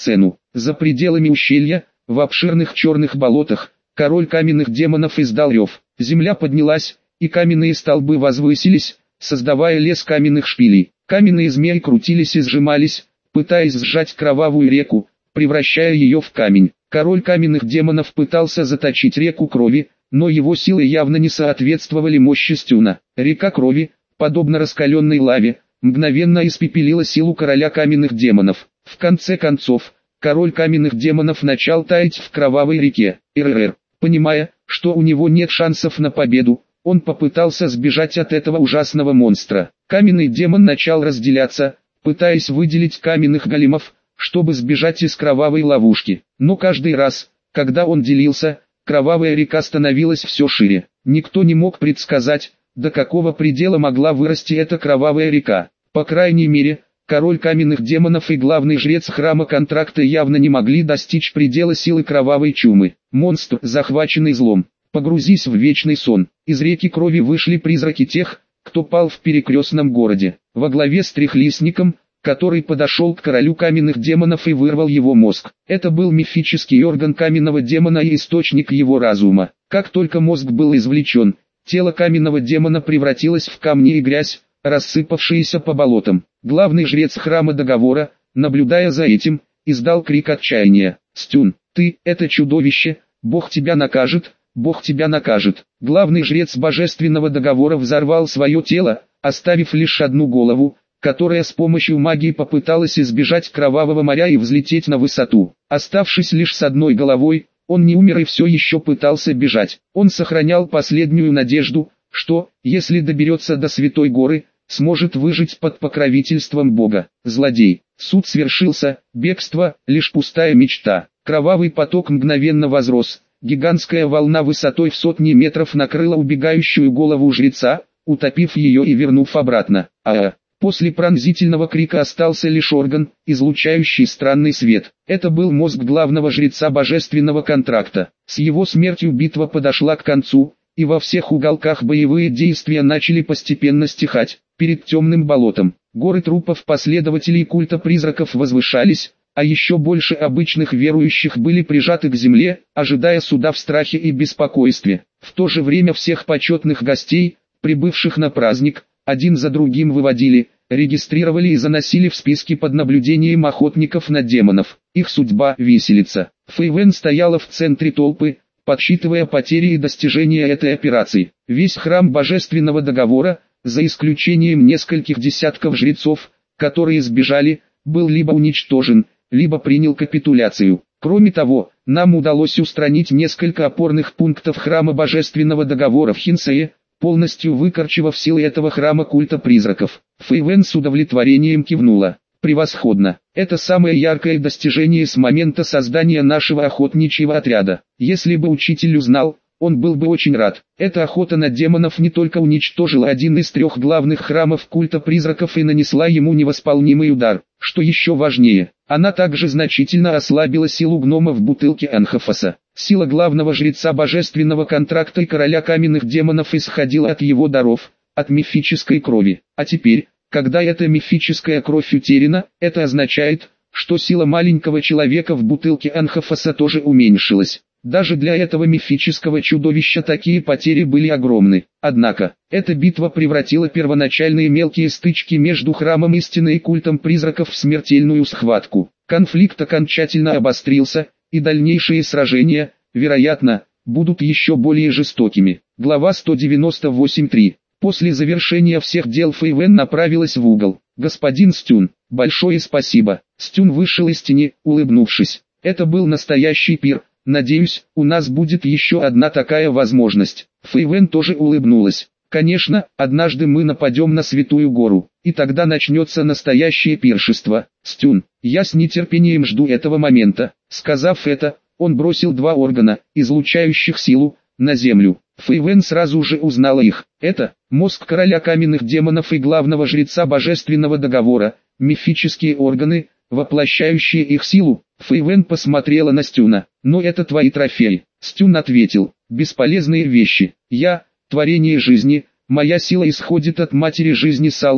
S1: За пределами ущелья, в обширных черных болотах, король каменных демонов издал рев. Земля поднялась, и каменные столбы возвысились, создавая лес каменных шпилей. Каменные змеи крутились и сжимались, пытаясь сжать кровавую реку, превращая ее в камень. Король каменных демонов пытался заточить реку крови, но его силы явно не соответствовали мощи Стюна. Река крови, подобно раскаленной лаве, мгновенно испепелила силу короля каменных демонов. В конце концов, король каменных демонов начал таять в кровавой реке. РРР, понимая, что у него нет шансов на победу, он попытался сбежать от этого ужасного монстра. Каменный демон начал разделяться, пытаясь выделить каменных големов, чтобы сбежать из кровавой ловушки. Но каждый раз, когда он делился, кровавая река становилась все шире. Никто не мог предсказать, до какого предела могла вырасти эта кровавая река. По крайней мере, король каменных демонов и главный жрец храма контракта явно не могли достичь предела силы кровавой чумы. Монстр, захваченный злом, погрузись в вечный сон. Из реки крови вышли призраки тех, кто пал в перекрестном городе. Во главе с трехлистником, который подошел к королю каменных демонов и вырвал его мозг. Это был мифический орган каменного демона и источник его разума. Как только мозг был извлечен, тело каменного демона превратилось в камни и грязь, рассыпавшиеся по болотам. Главный жрец храма договора, наблюдая за этим, издал крик отчаяния. «Стюн, ты, это чудовище, Бог тебя накажет, Бог тебя накажет». Главный жрец божественного договора взорвал свое тело, оставив лишь одну голову, которая с помощью магии попыталась избежать кровавого моря и взлететь на высоту. Оставшись лишь с одной головой, он не умер и все еще пытался бежать. Он сохранял последнюю надежду, что, если доберется до Святой Горы, сможет выжить под покровительством Бога. Злодей. Суд свершился, бегство — лишь пустая мечта. Кровавый поток мгновенно возрос. Гигантская волна высотой в сотни метров накрыла убегающую голову жреца, утопив ее и вернув обратно. А после пронзительного крика остался лишь орган, излучающий странный свет. Это был мозг главного жреца божественного контракта. С его смертью битва подошла к концу, и во всех уголках боевые действия начали постепенно стихать. Перед темным болотом, горы трупов последователей культа призраков возвышались, а еще больше обычных верующих были прижаты к земле, ожидая суда в страхе и беспокойстве. В то же время всех почетных гостей, прибывших на праздник, один за другим выводили, регистрировали и заносили в списки под наблюдением охотников на демонов. Их судьба — виселица. Фейвен стояла в центре толпы, подсчитывая потери и достижения этой операции. Весь храм божественного договора, за исключением нескольких десятков жрецов, которые сбежали, был либо уничтожен, либо принял капитуляцию. Кроме того, нам удалось устранить несколько опорных пунктов храма божественного договора в Хинсее, полностью выкорчевав силы этого храма культа призраков. Фейвен с удовлетворением кивнула. Превосходно. Это самое яркое достижение с момента создания нашего охотничьего отряда. Если бы учитель узнал, он был бы очень рад. Эта охота на демонов не только уничтожила один из трех главных храмов культа призраков и нанесла ему невосполнимый удар. Что еще важнее, она также значительно ослабила силу гнома в бутылке Анхофоса. Сила главного жреца божественного контракта и короля каменных демонов исходила от его даров, от мифической крови. А теперь, когда эта мифическая кровь утеряна, это означает, что сила маленького человека в бутылке Анхофоса тоже уменьшилась. Даже для этого мифического чудовища такие потери были огромны. Однако, эта битва превратила первоначальные мелкие стычки между храмом истины и культом призраков в смертельную схватку. Конфликт окончательно обострился, и дальнейшие сражения, вероятно, будут еще более жестокими. Глава сто девяносто восемь точка три. После завершения всех дел Фейвен направилась в угол. «Господин Стюн, большое спасибо». Стюн вышел из тени, улыбнувшись. «Это был настоящий пир. Надеюсь, у нас будет еще одна такая возможность». Фейвен тоже улыбнулась. «Конечно, однажды мы нападем на Святую Гору, и тогда начнется настоящее пиршество. Стюн, я с нетерпением жду этого момента». Сказав это, он бросил два органа, излучающих силу, на землю. Фейвен сразу же узнала их. Это мозг короля каменных демонов и главного жреца божественного договора, мифические органы, воплощающие их силу. Фейвен посмотрела на Стюна. «Но это твои трофеи». Стюн ответил: «Бесполезные вещи. Я — творение жизни, моя сила исходит от матери жизни Салли,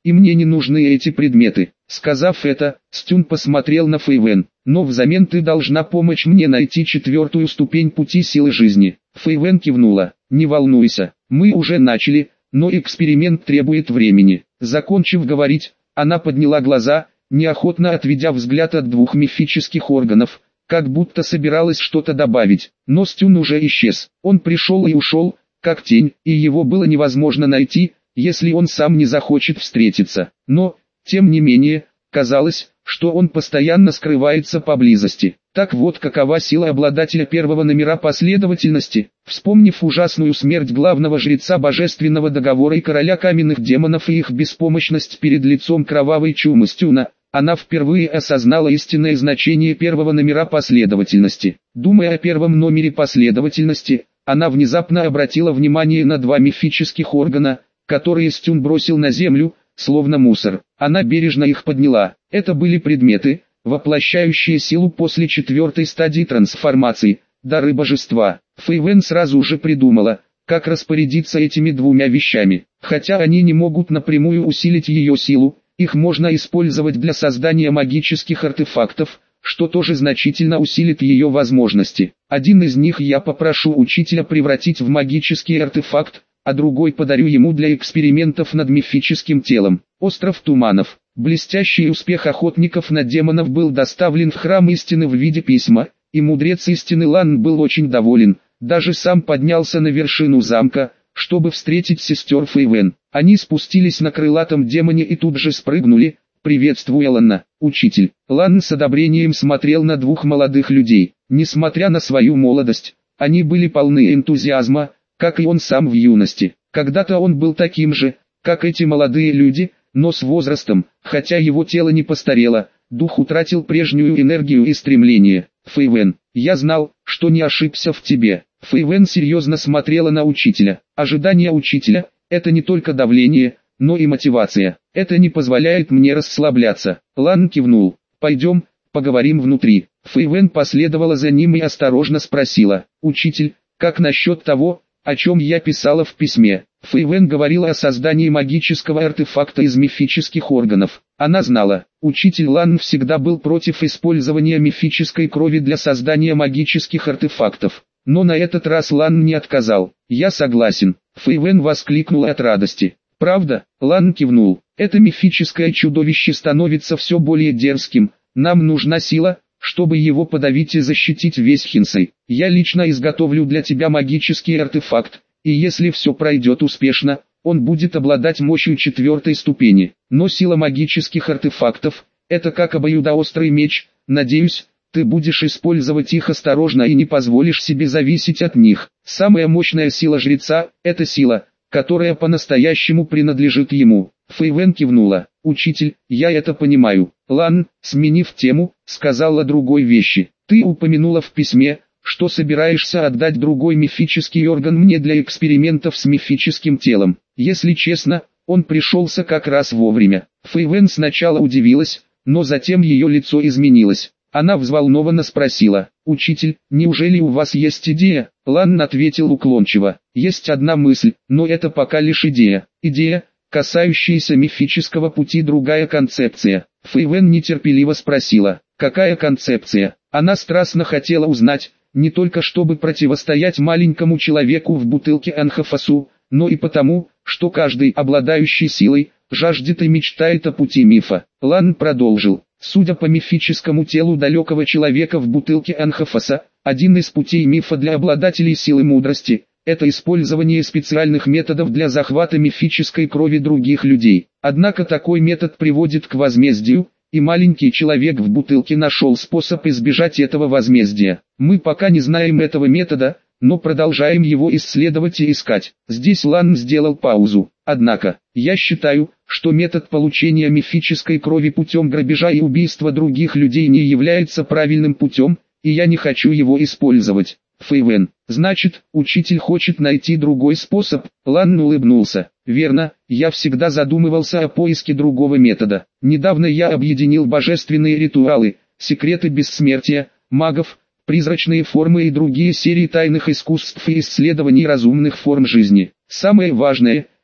S1: и мне не нужны эти предметы. Сказав это, Стюн посмотрел на Фэйвен. Но взамен ты должна помочь мне найти четвертую ступень пути силы жизни. Фэйвен кивнула. Не волнуйся, мы уже начали, но эксперимент требует времени. Закончив говорить, она подняла глаза, неохотно отведя взгляд от двух мифических органов, как будто собиралась что-то добавить. Но Стюн уже исчез. Он пришел и ушел, как тень, и его было невозможно найти, если он сам не захочет встретиться. Но, тем не менее, казалось, что он постоянно скрывается поблизости. Так вот какова сила обладателя первого номера последовательности. Вспомнив ужасную смерть главного жреца божественного договора и короля каменных демонов и их беспомощность перед лицом кровавой чумы Стюна, она впервые осознала истинное значение первого номера последовательности. Думая о первом номере последовательности, она внезапно обратила внимание на два мифических органа, которые Стюн бросил на землю, словно мусор. Она бережно их подняла. Это были предметы, воплощающие силу после четвертой стадии трансформации, дары божества. Фэйвен сразу же придумала, как распорядиться этими двумя вещами. Хотя они не могут напрямую усилить ее силу, их можно использовать для создания магических артефактов, что тоже значительно усилит ее возможности. Один из них я попрошу учителя превратить в магический артефакт, а другой подарю ему для экспериментов над мифическим телом. Остров Туманов. Блестящий успех охотников на демонов был доставлен в храм истины в виде письма, и мудрец истины Лан был очень доволен, даже сам поднялся на вершину замка, чтобы встретить сестер Фэйвен. Они спустились на крылатом демоне и тут же спрыгнули, приветствуя Ланна. Учитель. Лан с одобрением смотрел на двух молодых людей. Несмотря на свою молодость, они были полны энтузиазма, как и он сам в юности. Когда-то он был таким же, как эти молодые люди, но с возрастом, хотя его тело не постарело, дух утратил прежнюю энергию и стремление. Фэйвен, я знал, что не ошибся в тебе. Фэйвен серьезно смотрела на учителя. Ожидание учителя – это не только давление, но и мотивация. Это не позволяет мне расслабляться. Лан кивнул. Пойдем, поговорим внутри. Фэйвен последовала за ним и осторожно спросила. Учитель, как насчет того, о чем я писала в письме? Фэйвен говорила о создании магического артефакта из мифических органов. Она знала, учитель Лан всегда был против использования мифической крови для создания магических артефактов. Но на этот раз Лан не отказал. «Я согласен», — Фэйвен воскликнула от радости. «Правда?» — Лан кивнул. «Это мифическое чудовище становится все более дерзким. Нам нужна сила, чтобы его подавить и защитить весь Хинсей. Я лично изготовлю для тебя магический артефакт, и если все пройдет успешно, он будет обладать мощью четвертой ступени. Но сила магических артефактов — это как обоюдоострый меч, надеюсь, ты будешь использовать их осторожно и не позволишь себе зависеть от них. Самая мощная сила жреца — это сила, которая по-настоящему принадлежит ему». Фэйвен кивнула. «Учитель, я это понимаю». Лан, сменив тему, сказала другой вещи. «Ты упомянула в письме, что собираешься отдать другой мифический орган мне для экспериментов с мифическим телом. Если честно, он пришелся как раз вовремя». Фэйвен сначала удивилась, но затем ее лицо изменилось. Она взволнованно спросила, «Учитель, неужели у вас есть идея?» Лан ответил уклончиво, «Есть одна мысль, но это пока лишь идея. Идея, касающаяся мифического пути, другая концепция». Фэйвен нетерпеливо спросила, «Какая концепция?» Она страстно хотела узнать, не только чтобы противостоять маленькому человеку в бутылке Анхафасу, но и потому, что каждый, обладающий силой, жаждет и мечтает о пути мифа. Лан продолжил. Судя по мифическому телу далекого человека в бутылке Анхафаса, один из путей мифа для обладателей силы мудрости – это использование специальных методов для захвата мифической крови других людей. Однако такой метод приводит к возмездию, и маленький человек в бутылке нашел способ избежать этого возмездия. Мы пока не знаем этого метода, но продолжаем его исследовать и искать. Здесь Лан сделал паузу. Однако, я считаю, что метод получения мифической крови путем грабежа и убийства других людей не является правильным путем, и я не хочу его использовать. Фэйвен, значит, учитель хочет найти другой способ? Лан улыбнулся. Верно, я всегда задумывался о поиске другого метода. Недавно я объединил божественные ритуалы, секреты бессмертия, магов, призрачные формы и другие серии тайных искусств и исследований разумных форм жизни. Самое важное,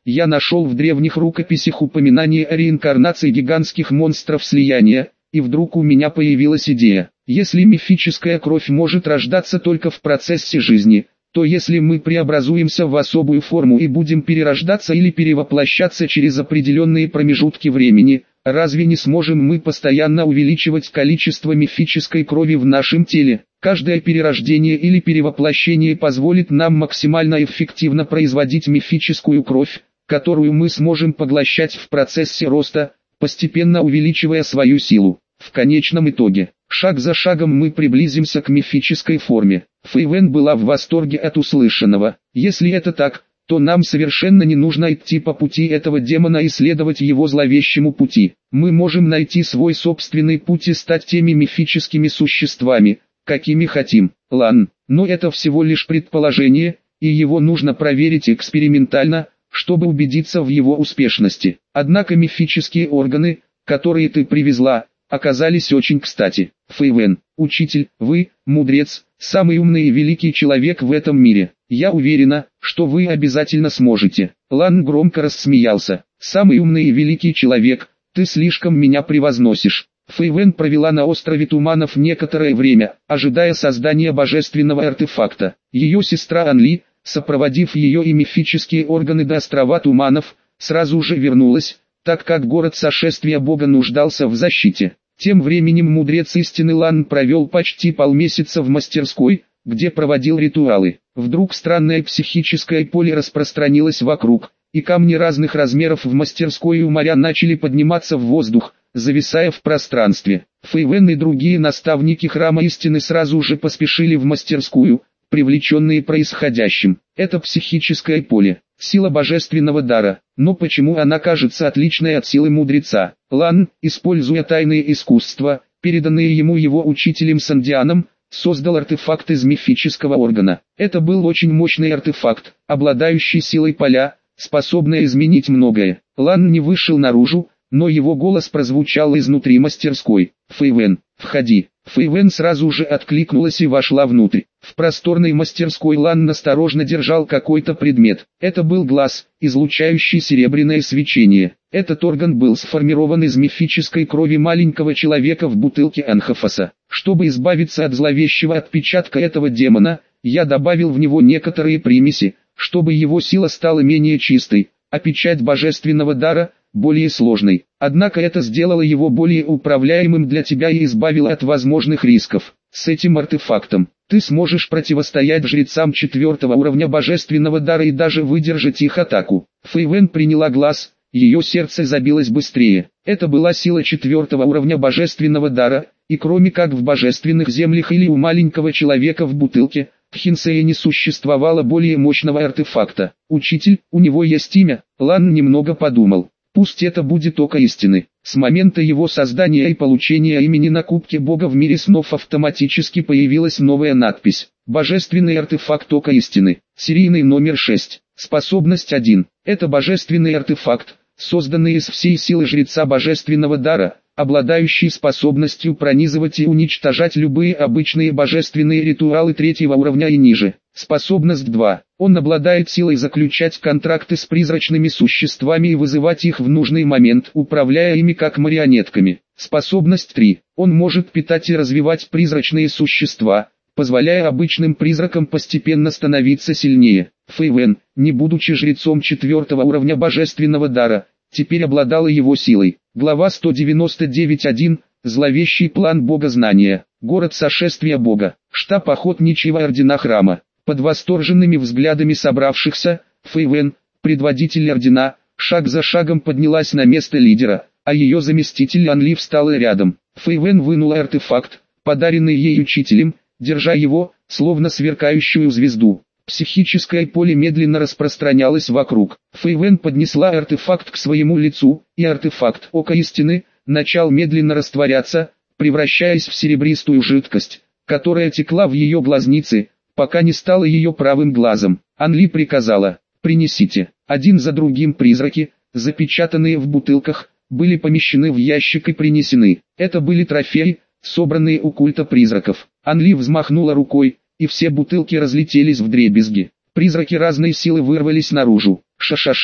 S1: Я нашел в древних рукописях упоминание о реинкарнации гигантских монстров слияния, и вдруг у меня появилась идея. Если мифическая кровь может рождаться только в процессе жизни, то если мы преобразуемся в особую форму и будем перерождаться или перевоплощаться через определенные промежутки времени, разве не сможем мы постоянно увеличивать количество мифической крови в нашем теле? Каждое перерождение или перевоплощение позволит нам максимально эффективно производить мифическую кровь, которую мы сможем поглощать в процессе роста, постепенно увеличивая свою силу. В конечном итоге, шаг за шагом мы приблизимся к мифической форме. Фэй Вэн была в восторге от услышанного. Если это так, то нам совершенно не нужно идти по пути этого демона и следовать его зловещему пути. Мы можем найти свой собственный путь и стать теми мифическими существами, какими хотим. Лан, но это всего лишь предположение, и его нужно проверить экспериментально, чтобы убедиться в его успешности. Однако мифические органы, которые ты привезла, оказались очень кстати. Фэй Вэн, учитель, вы, мудрец, самый умный и великий человек в этом мире. Я уверена, что вы обязательно сможете. Лан громко рассмеялся. Самый умный и великий человек, ты слишком меня превозносишь. Фэй Вэн провела на острове Туманов некоторое время, ожидая создания божественного артефакта. Ее сестра Анли, сопроводив ее и мифические органы до острова Туманов, сразу же вернулась, так как город сошествия Бога нуждался в защите. Тем временем мудрец истины Лан провел почти полмесяца в мастерской, где проводил ритуалы. Вдруг странное психическое поле распространилось вокруг, и камни разных размеров в мастерской у моря начали подниматься в воздух, зависая в пространстве. Фэй Вэн и другие наставники храма истины сразу же поспешили в мастерскую, привлеченные происходящим. Это психическое поле, сила божественного дара, но почему она кажется отличной от силы мудреца? Лан, используя тайные искусства, переданные ему его учителем Сандианом, создал артефакт из мифического органа. Это был очень мощный артефакт, обладающий силой поля, способный изменить многое. Лан не вышел наружу, но его голос прозвучал изнутри мастерской. «Фэй Вэн, входи». Фэй Вэн сразу же откликнулась и вошла внутрь. В просторной мастерской Лан осторожно держал какой-то предмет. Это был глаз, излучающий серебряное свечение. Этот орган был сформирован из мифической крови маленького человека в бутылке Анхофоса. Чтобы избавиться от зловещего отпечатка этого демона, я добавил в него некоторые примеси, чтобы его сила стала менее чистой, а печать божественного дара – более сложной. Однако это сделало его более управляемым для тебя и избавило от возможных рисков. С этим артефактом ты сможешь противостоять жрецам четвертого уровня божественного дара и даже выдержать их атаку. Фэй Вэн приняла глаз, ее сердце забилось быстрее. Это была сила четвертого уровня божественного дара, и кроме как в божественных землях или у маленького человека в бутылке, в Хинсее не существовало более мощного артефакта. Учитель, у него есть имя? Лан немного подумал. Пусть это будет Око Истины. С момента его создания и получения имени на Кубке Бога в мире снов автоматически появилась новая надпись. Божественный артефакт Око Истины. Серийный номер шесть. Способность один. Это божественный артефакт, созданный из всей силы жреца божественного дара, обладающий способностью пронизывать и уничтожать любые обычные божественные ритуалы третьего уровня и ниже. Способность два. Он обладает силой заключать контракты с призрачными существами и вызывать их в нужный момент, управляя ими как марионетками. Способность три. Он может питать и развивать призрачные существа, позволяя обычным призракам постепенно становиться сильнее. Фэй Вэн, не будучи жрецом четвертого уровня божественного дара, теперь обладала его силой. Глава сто девяносто девять точка один. Зловещий план Бога знания. Город сошествия Бога. Штаб охотничьего ордена храма. Под восторженными взглядами собравшихся, Фэй Вэн, предводитель ордена, шаг за шагом поднялась на место лидера, а ее заместитель Анли встала рядом. Фэй Вэн вынула артефакт, подаренный ей учителем, держа его, словно сверкающую звезду. Психическое поле медленно распространялось вокруг. Фэй Вэн поднесла артефакт к своему лицу, и артефакт Око Истины начал медленно растворяться, превращаясь в серебристую жидкость, которая текла в ее глазницы, пока не стала ее правым глазом. Анли приказала: «Принесите». Один за другим призраки, запечатанные в бутылках, были помещены в ящик и принесены. Это были трофеи, собранные у культа призраков. Анли взмахнула рукой, и все бутылки разлетелись вдребезги. Призраки разной силы вырвались наружу. Ша-ша-ша.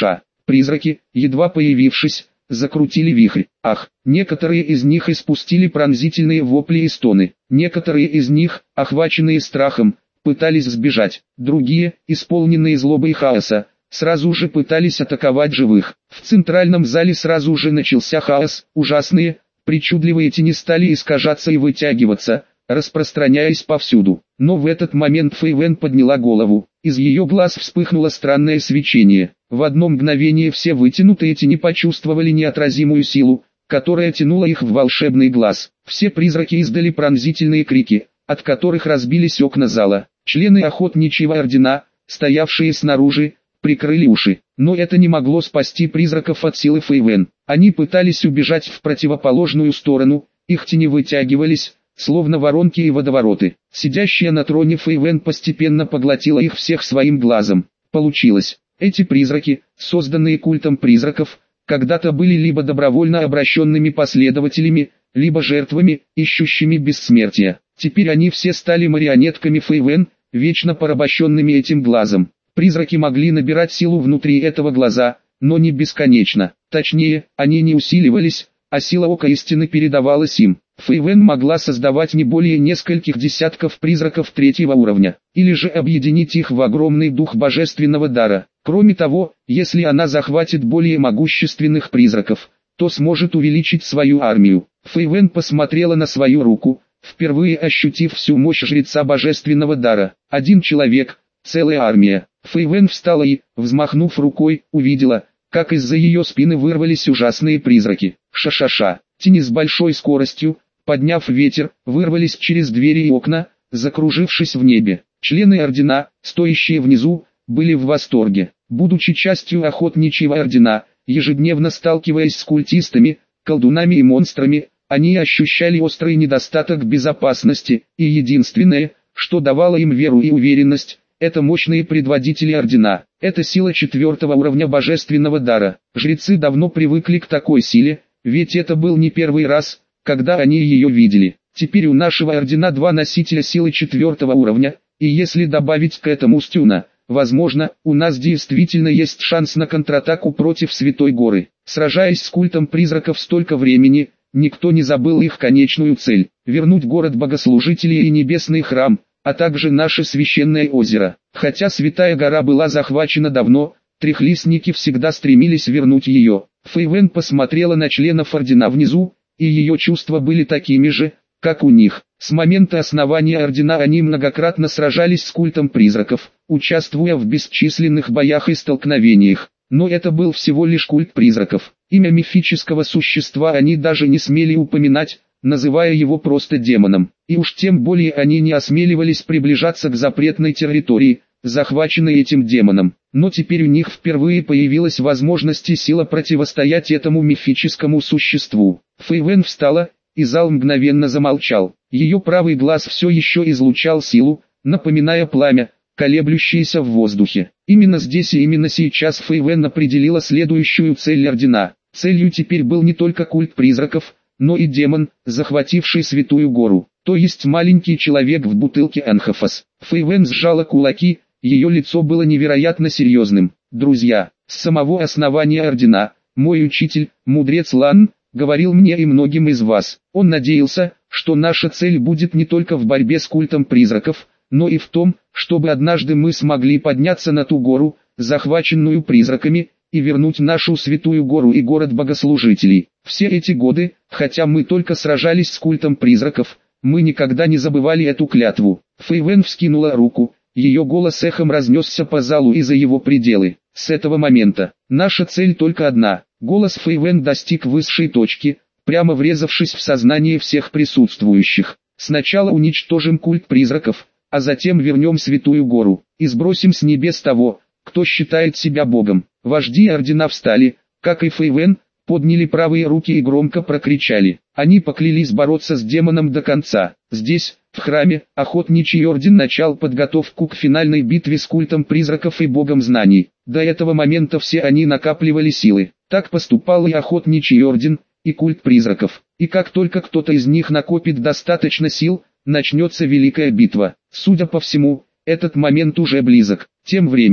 S1: Призраки, едва появившись, закрутили вихрь. Ах, некоторые из них испустили пронзительные вопли и стоны. Некоторые из них, охваченные страхом, пытались сбежать. Другие, исполненные злобы и хаоса, сразу же пытались атаковать живых. В центральном зале сразу же начался хаос. Ужасные, причудливые тени стали искажаться и вытягиваться, распространяясь повсюду. Но в этот момент Фэй Вэн подняла голову. Из ее глаз вспыхнуло странное свечение. В одно мгновение все вытянутые тени почувствовали неотразимую силу, которая тянула их в волшебный глаз. Все призраки издали пронзительные крики, от которых разбились окна зала. Члены охотничьего ордена, стоявшие снаружи, прикрыли уши. Но это не могло спасти призраков от силы Фэй Вэн. Они пытались убежать в противоположную сторону, их тени вытягивались, словно воронки и водовороты. Сидящая на троне Фэй Вэн постепенно поглотила их всех своим глазом. Получилось. Эти призраки, созданные культом призраков, когда-то были либо добровольно обращенными последователями, либо жертвами, ищущими бессмертия. Теперь они все стали марионетками Фэй Вэн, вечно порабощенными этим глазом. Призраки могли набирать силу внутри этого глаза, но не бесконечно. Точнее, они не усиливались, а сила ока истины передавалась им. Фэй Вэн могла создавать не более нескольких десятков призраков третьего уровня, или же объединить их в огромный дух божественного дара. Кроме того, если она захватит более могущественных призраков, то сможет увеличить свою армию. Фэй Вэн посмотрела на свою руку, впервые ощутив всю мощь жреца божественного дара. Один человек, целая армия. Фэй Вэн встала и, взмахнув рукой, увидела, как из-за ее спины вырвались ужасные призраки. Ша-ша-ша. Тени с большой скоростью, подняв ветер, вырвались через двери и окна, закружившись в небе. Члены ордена, стоящие внизу, были в восторге. Будучи частью охотничьего ордена, ежедневно сталкиваясь с культистами, колдунами и монстрами, они ощущали острый недостаток безопасности, и единственное, что давало им веру и уверенность, это мощные предводители ордена. Это сила четвертого уровня божественного дара. Жрецы давно привыкли к такой силе, ведь это был не первый раз, когда они ее видели. Теперь у нашего ордена два носителя силы четвертого уровня, и если добавить к этому Стюна, возможно, у нас действительно есть шанс на контратаку против Святой Горы. Сражаясь с культом призраков столько времени, никто не забыл их конечную цель – вернуть город богослужителей и небесный храм, а также наше священное озеро. Хотя Святая Гора была захвачена давно, трехлистники всегда стремились вернуть ее. Фэй Вэн посмотрела на членов ордена внизу, и ее чувства были такими же, как у них. С момента основания ордена они многократно сражались с культом призраков, участвуя в бесчисленных боях и столкновениях. Но это был всего лишь культ призраков. Имя мифического существа они даже не смели упоминать, называя его просто демоном. И уж тем более они не осмеливались приближаться к запретной территории, захваченной этим демоном. Но теперь у них впервые появилась возможность и сила противостоять этому мифическому существу. Фэй Вэн встала, и зал мгновенно замолчал. Ее правый глаз все еще излучал силу, напоминая пламя, колеблющееся в воздухе. Именно здесь и именно сейчас Фэй Вэн определила следующую цель ордена. Целью теперь был не только культ призраков, но и демон, захвативший Святую Гору, то есть маленький человек в бутылке Энхофос. Фэй Вэн сжала кулаки, ее лицо было невероятно серьезным. «Друзья, с самого основания ордена, мой учитель, мудрец Лан, говорил мне и многим из вас. Он надеялся, что наша цель будет не только в борьбе с культом призраков, но и в том, чтобы однажды мы смогли подняться на ту гору, захваченную призраками, и вернуть нашу Святую Гору и город богослужителей. Все эти годы, хотя мы только сражались с культом призраков, мы никогда не забывали эту клятву». Фэй Вэн вскинула руку, ее голос эхом разнесся по залу и за его пределы. «С этого момента, наша цель только одна». Голос Фэй Вэн достиг высшей точки, прямо врезавшись в сознание всех присутствующих. «Сначала уничтожим культ призраков, а затем вернем Святую Гору, и сбросим с небес того, кто считает себя Богом». Вожди ордена встали, как и Фэй Вэн, подняли правые руки и громко прокричали. Они поклялись бороться с демоном до конца. Здесь, в храме, охотничий орден начал подготовку к финальной битве с культом призраков и богом знаний. До этого момента все они накапливали силы. Так поступал и охотничий орден, и культ призраков. И как только кто-то из них накопит достаточно сил, начнется великая битва. Судя по всему, этот момент уже близок. Тем временем,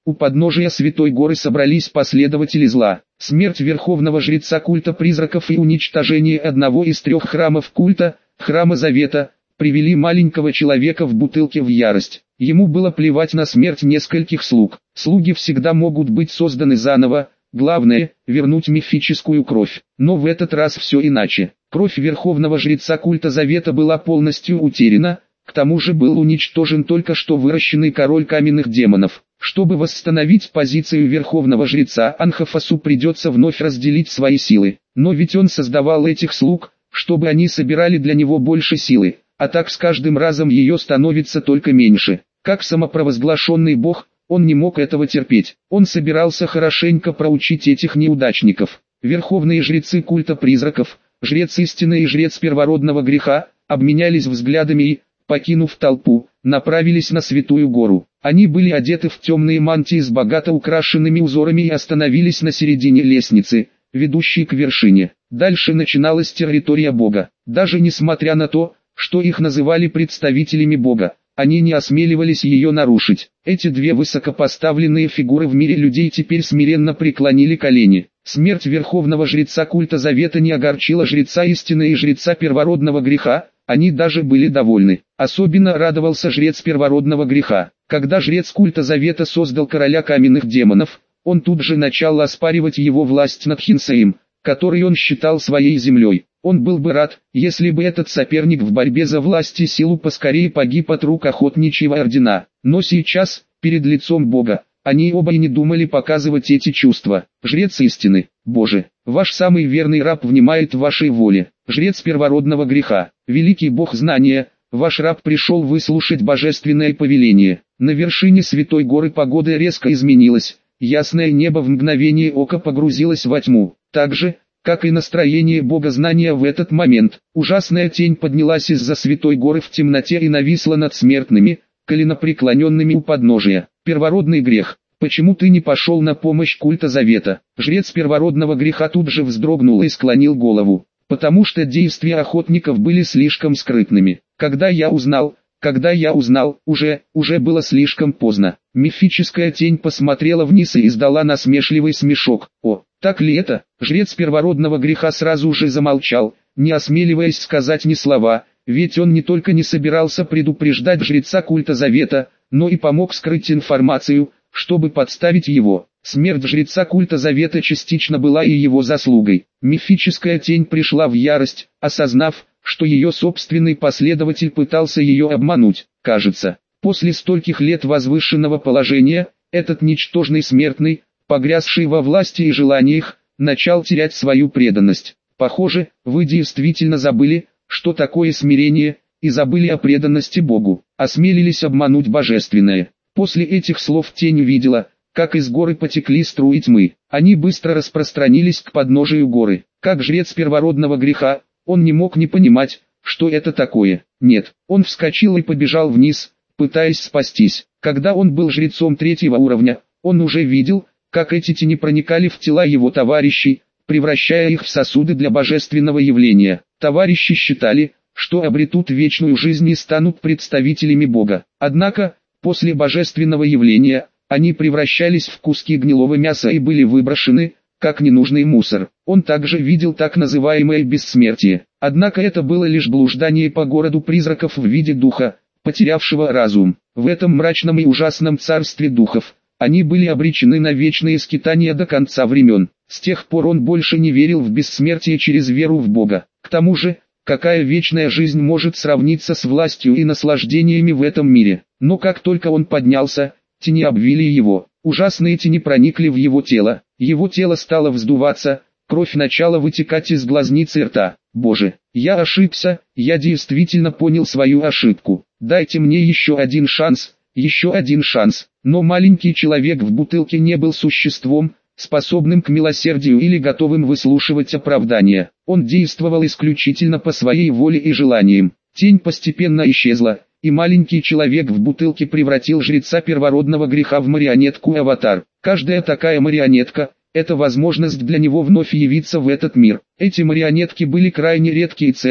S1: У подножия Святой Горы собрались последователи зла. Смерть верховного жреца культа призраков и уничтожение одного из трех храмов культа, Храма Завета, привели маленького человека в бутылке в ярость. Ему было плевать на смерть нескольких слуг. Слуги всегда могут быть созданы заново, главное – вернуть мифическую кровь. Но в этот раз все иначе. Кровь верховного жреца культа Завета была полностью утеряна, к тому же был уничтожен только что выращенный король каменных демонов. Чтобы восстановить позицию верховного жреца, Анхафасу придется вновь разделить свои силы. Но ведь он создавал этих слуг, чтобы они собирали для него больше силы, а так с каждым разом ее становится только меньше. Как самопровозглашенный бог, он не мог этого терпеть. Он собирался хорошенько проучить этих неудачников. Верховные жрецы культа призраков, жрец истины и жрец первородного греха, обменялись взглядами и, покинув толпу, направились на Святую Гору. Они были одеты в темные мантии с богато украшенными узорами и остановились на середине лестницы, ведущей к вершине. Дальше начиналась территория Бога. Даже несмотря на то, что их называли представителями Бога, они не осмеливались ее нарушить. Эти две высокопоставленные фигуры в мире людей теперь смиренно преклонили колени. Смерть верховного жреца культа Завета не огорчила жреца истины и жреца первородного греха, они даже были довольны. Особенно радовался жрец первородного греха. Когда жрец культа Завета создал короля каменных демонов, он тут же начал оспаривать его власть над Хинсеем, который он считал своей землей. Он был бы рад, если бы этот соперник в борьбе за власть и силу поскорее погиб от рук охотничьего ордена. Но сейчас, перед лицом Бога, они оба и не думали показывать эти чувства. Жрец истины, Боже, ваш самый верный раб внимает вашей воле. Жрец первородного греха, великий Бог знания, ваш раб пришел выслушать божественное повеление. На вершине Святой Горы погода резко изменилась, ясное небо в мгновение ока погрузилось во тьму. Так же, как и настроение богознания в этот момент, ужасная тень поднялась из-за Святой Горы в темноте и нависла над смертными, коленопреклоненными у подножия. Первородный грех, почему ты не пошел на помощь культа Завета? Жрец первородного греха тут же вздрогнул и склонил голову, потому что действия охотников были слишком скрытными. Когда я узнал, когда я узнал, уже, уже было слишком поздно. Мифическая тень посмотрела вниз и издала насмешливый смешок. О, так ли это? Жрец первородного греха сразу же замолчал, не осмеливаясь сказать ни слова, ведь он не только не собирался предупреждать жреца культа Завета, но и помог скрыть информацию, чтобы подставить его. Смерть жреца культа Завета частично была и его заслугой. Мифическая тень пришла в ярость, осознав, что ее собственный последователь пытался ее обмануть. Кажется, после стольких лет возвышенного положения, этот ничтожный смертный, погрязший во власти и желаниях, начал терять свою преданность. Похоже, вы действительно забыли, что такое смирение, и забыли о преданности Богу, осмелились обмануть божественное. После этих слов тень увидела, как из горы потекли струи тьмы. Они быстро распространились к подножию горы. Как жрец первородного греха, он не мог не понимать, что это такое. Нет, он вскочил и побежал вниз, пытаясь спастись. Когда он был жрецом третьего уровня, он уже видел, как эти тени проникали в тела его товарищей, превращая их в сосуды для божественного явления. Товарищи считали, что обретут вечную жизнь и станут представителями Бога. Однако, после божественного явления, они превращались в куски гнилого мяса и были выброшены, как ненужный мусор. Он также видел так называемое бессмертие. Однако это было лишь блуждание по городу призраков в виде духа, потерявшего разум. В этом мрачном и ужасном царстве духов, они были обречены на вечные скитания до конца времен. С тех пор он больше не верил в бессмертие через веру в Бога. К тому же, какая вечная жизнь может сравниться с властью и наслаждениями в этом мире? Но как только он поднялся, тени обвили его. Ужасные тени проникли в его тело. Его тело стало вздуваться, кровь начала вытекать из глазниц и рта. Боже, я ошибся, я действительно понял свою ошибку. Дайте мне еще один шанс, еще один шанс. Но маленький человек в бутылке не был существом, способным к милосердию или готовым выслушивать оправдания. Он действовал исключительно по своей воле и желаниям. Тень постепенно исчезла, и маленький человек в бутылке превратил жреца первородного греха в марионетку-аватар. Каждая такая марионетка – это возможность для него вновь явиться в этот мир. Эти марионетки были крайне редки и ценны,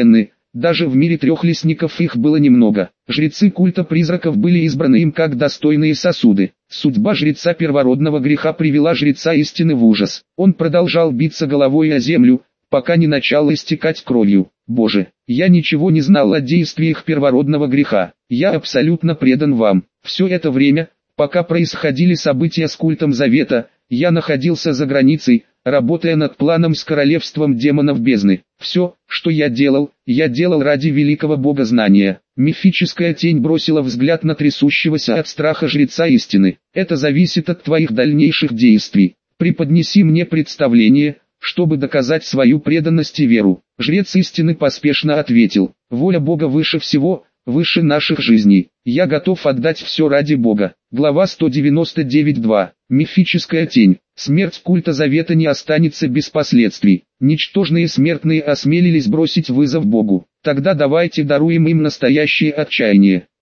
S1: Даже в мире трехлистников их было немного. Жрецы культа призраков были избраны им как достойные сосуды. Судьба жреца первородного греха привела жреца истины в ужас. Он продолжал биться головой о землю, пока не начал истекать кровью. Боже, я ничего не знал о действиях первородного греха. Я абсолютно предан вам. Все это время, пока происходили события с культом Завета, я находился за границей, работая над планом с королевством демонов бездны. Все, что я делал, я делал ради великого бога знания. Мифическая тень бросила взгляд на трясущегося от страха жреца истины. Это зависит от твоих дальнейших действий. Преподнеси мне представление, чтобы доказать свою преданность и веру. Жрец истины поспешно ответил: воля Бога выше всего, выше наших жизней. Я готов отдать все ради Бога. Глава сто девяносто девять два. Мифическая тень. Смерть культа Завета не останется без последствий. Ничтожные смертные осмелились бросить вызов Богу. Тогда давайте даруем им настоящее отчаяние.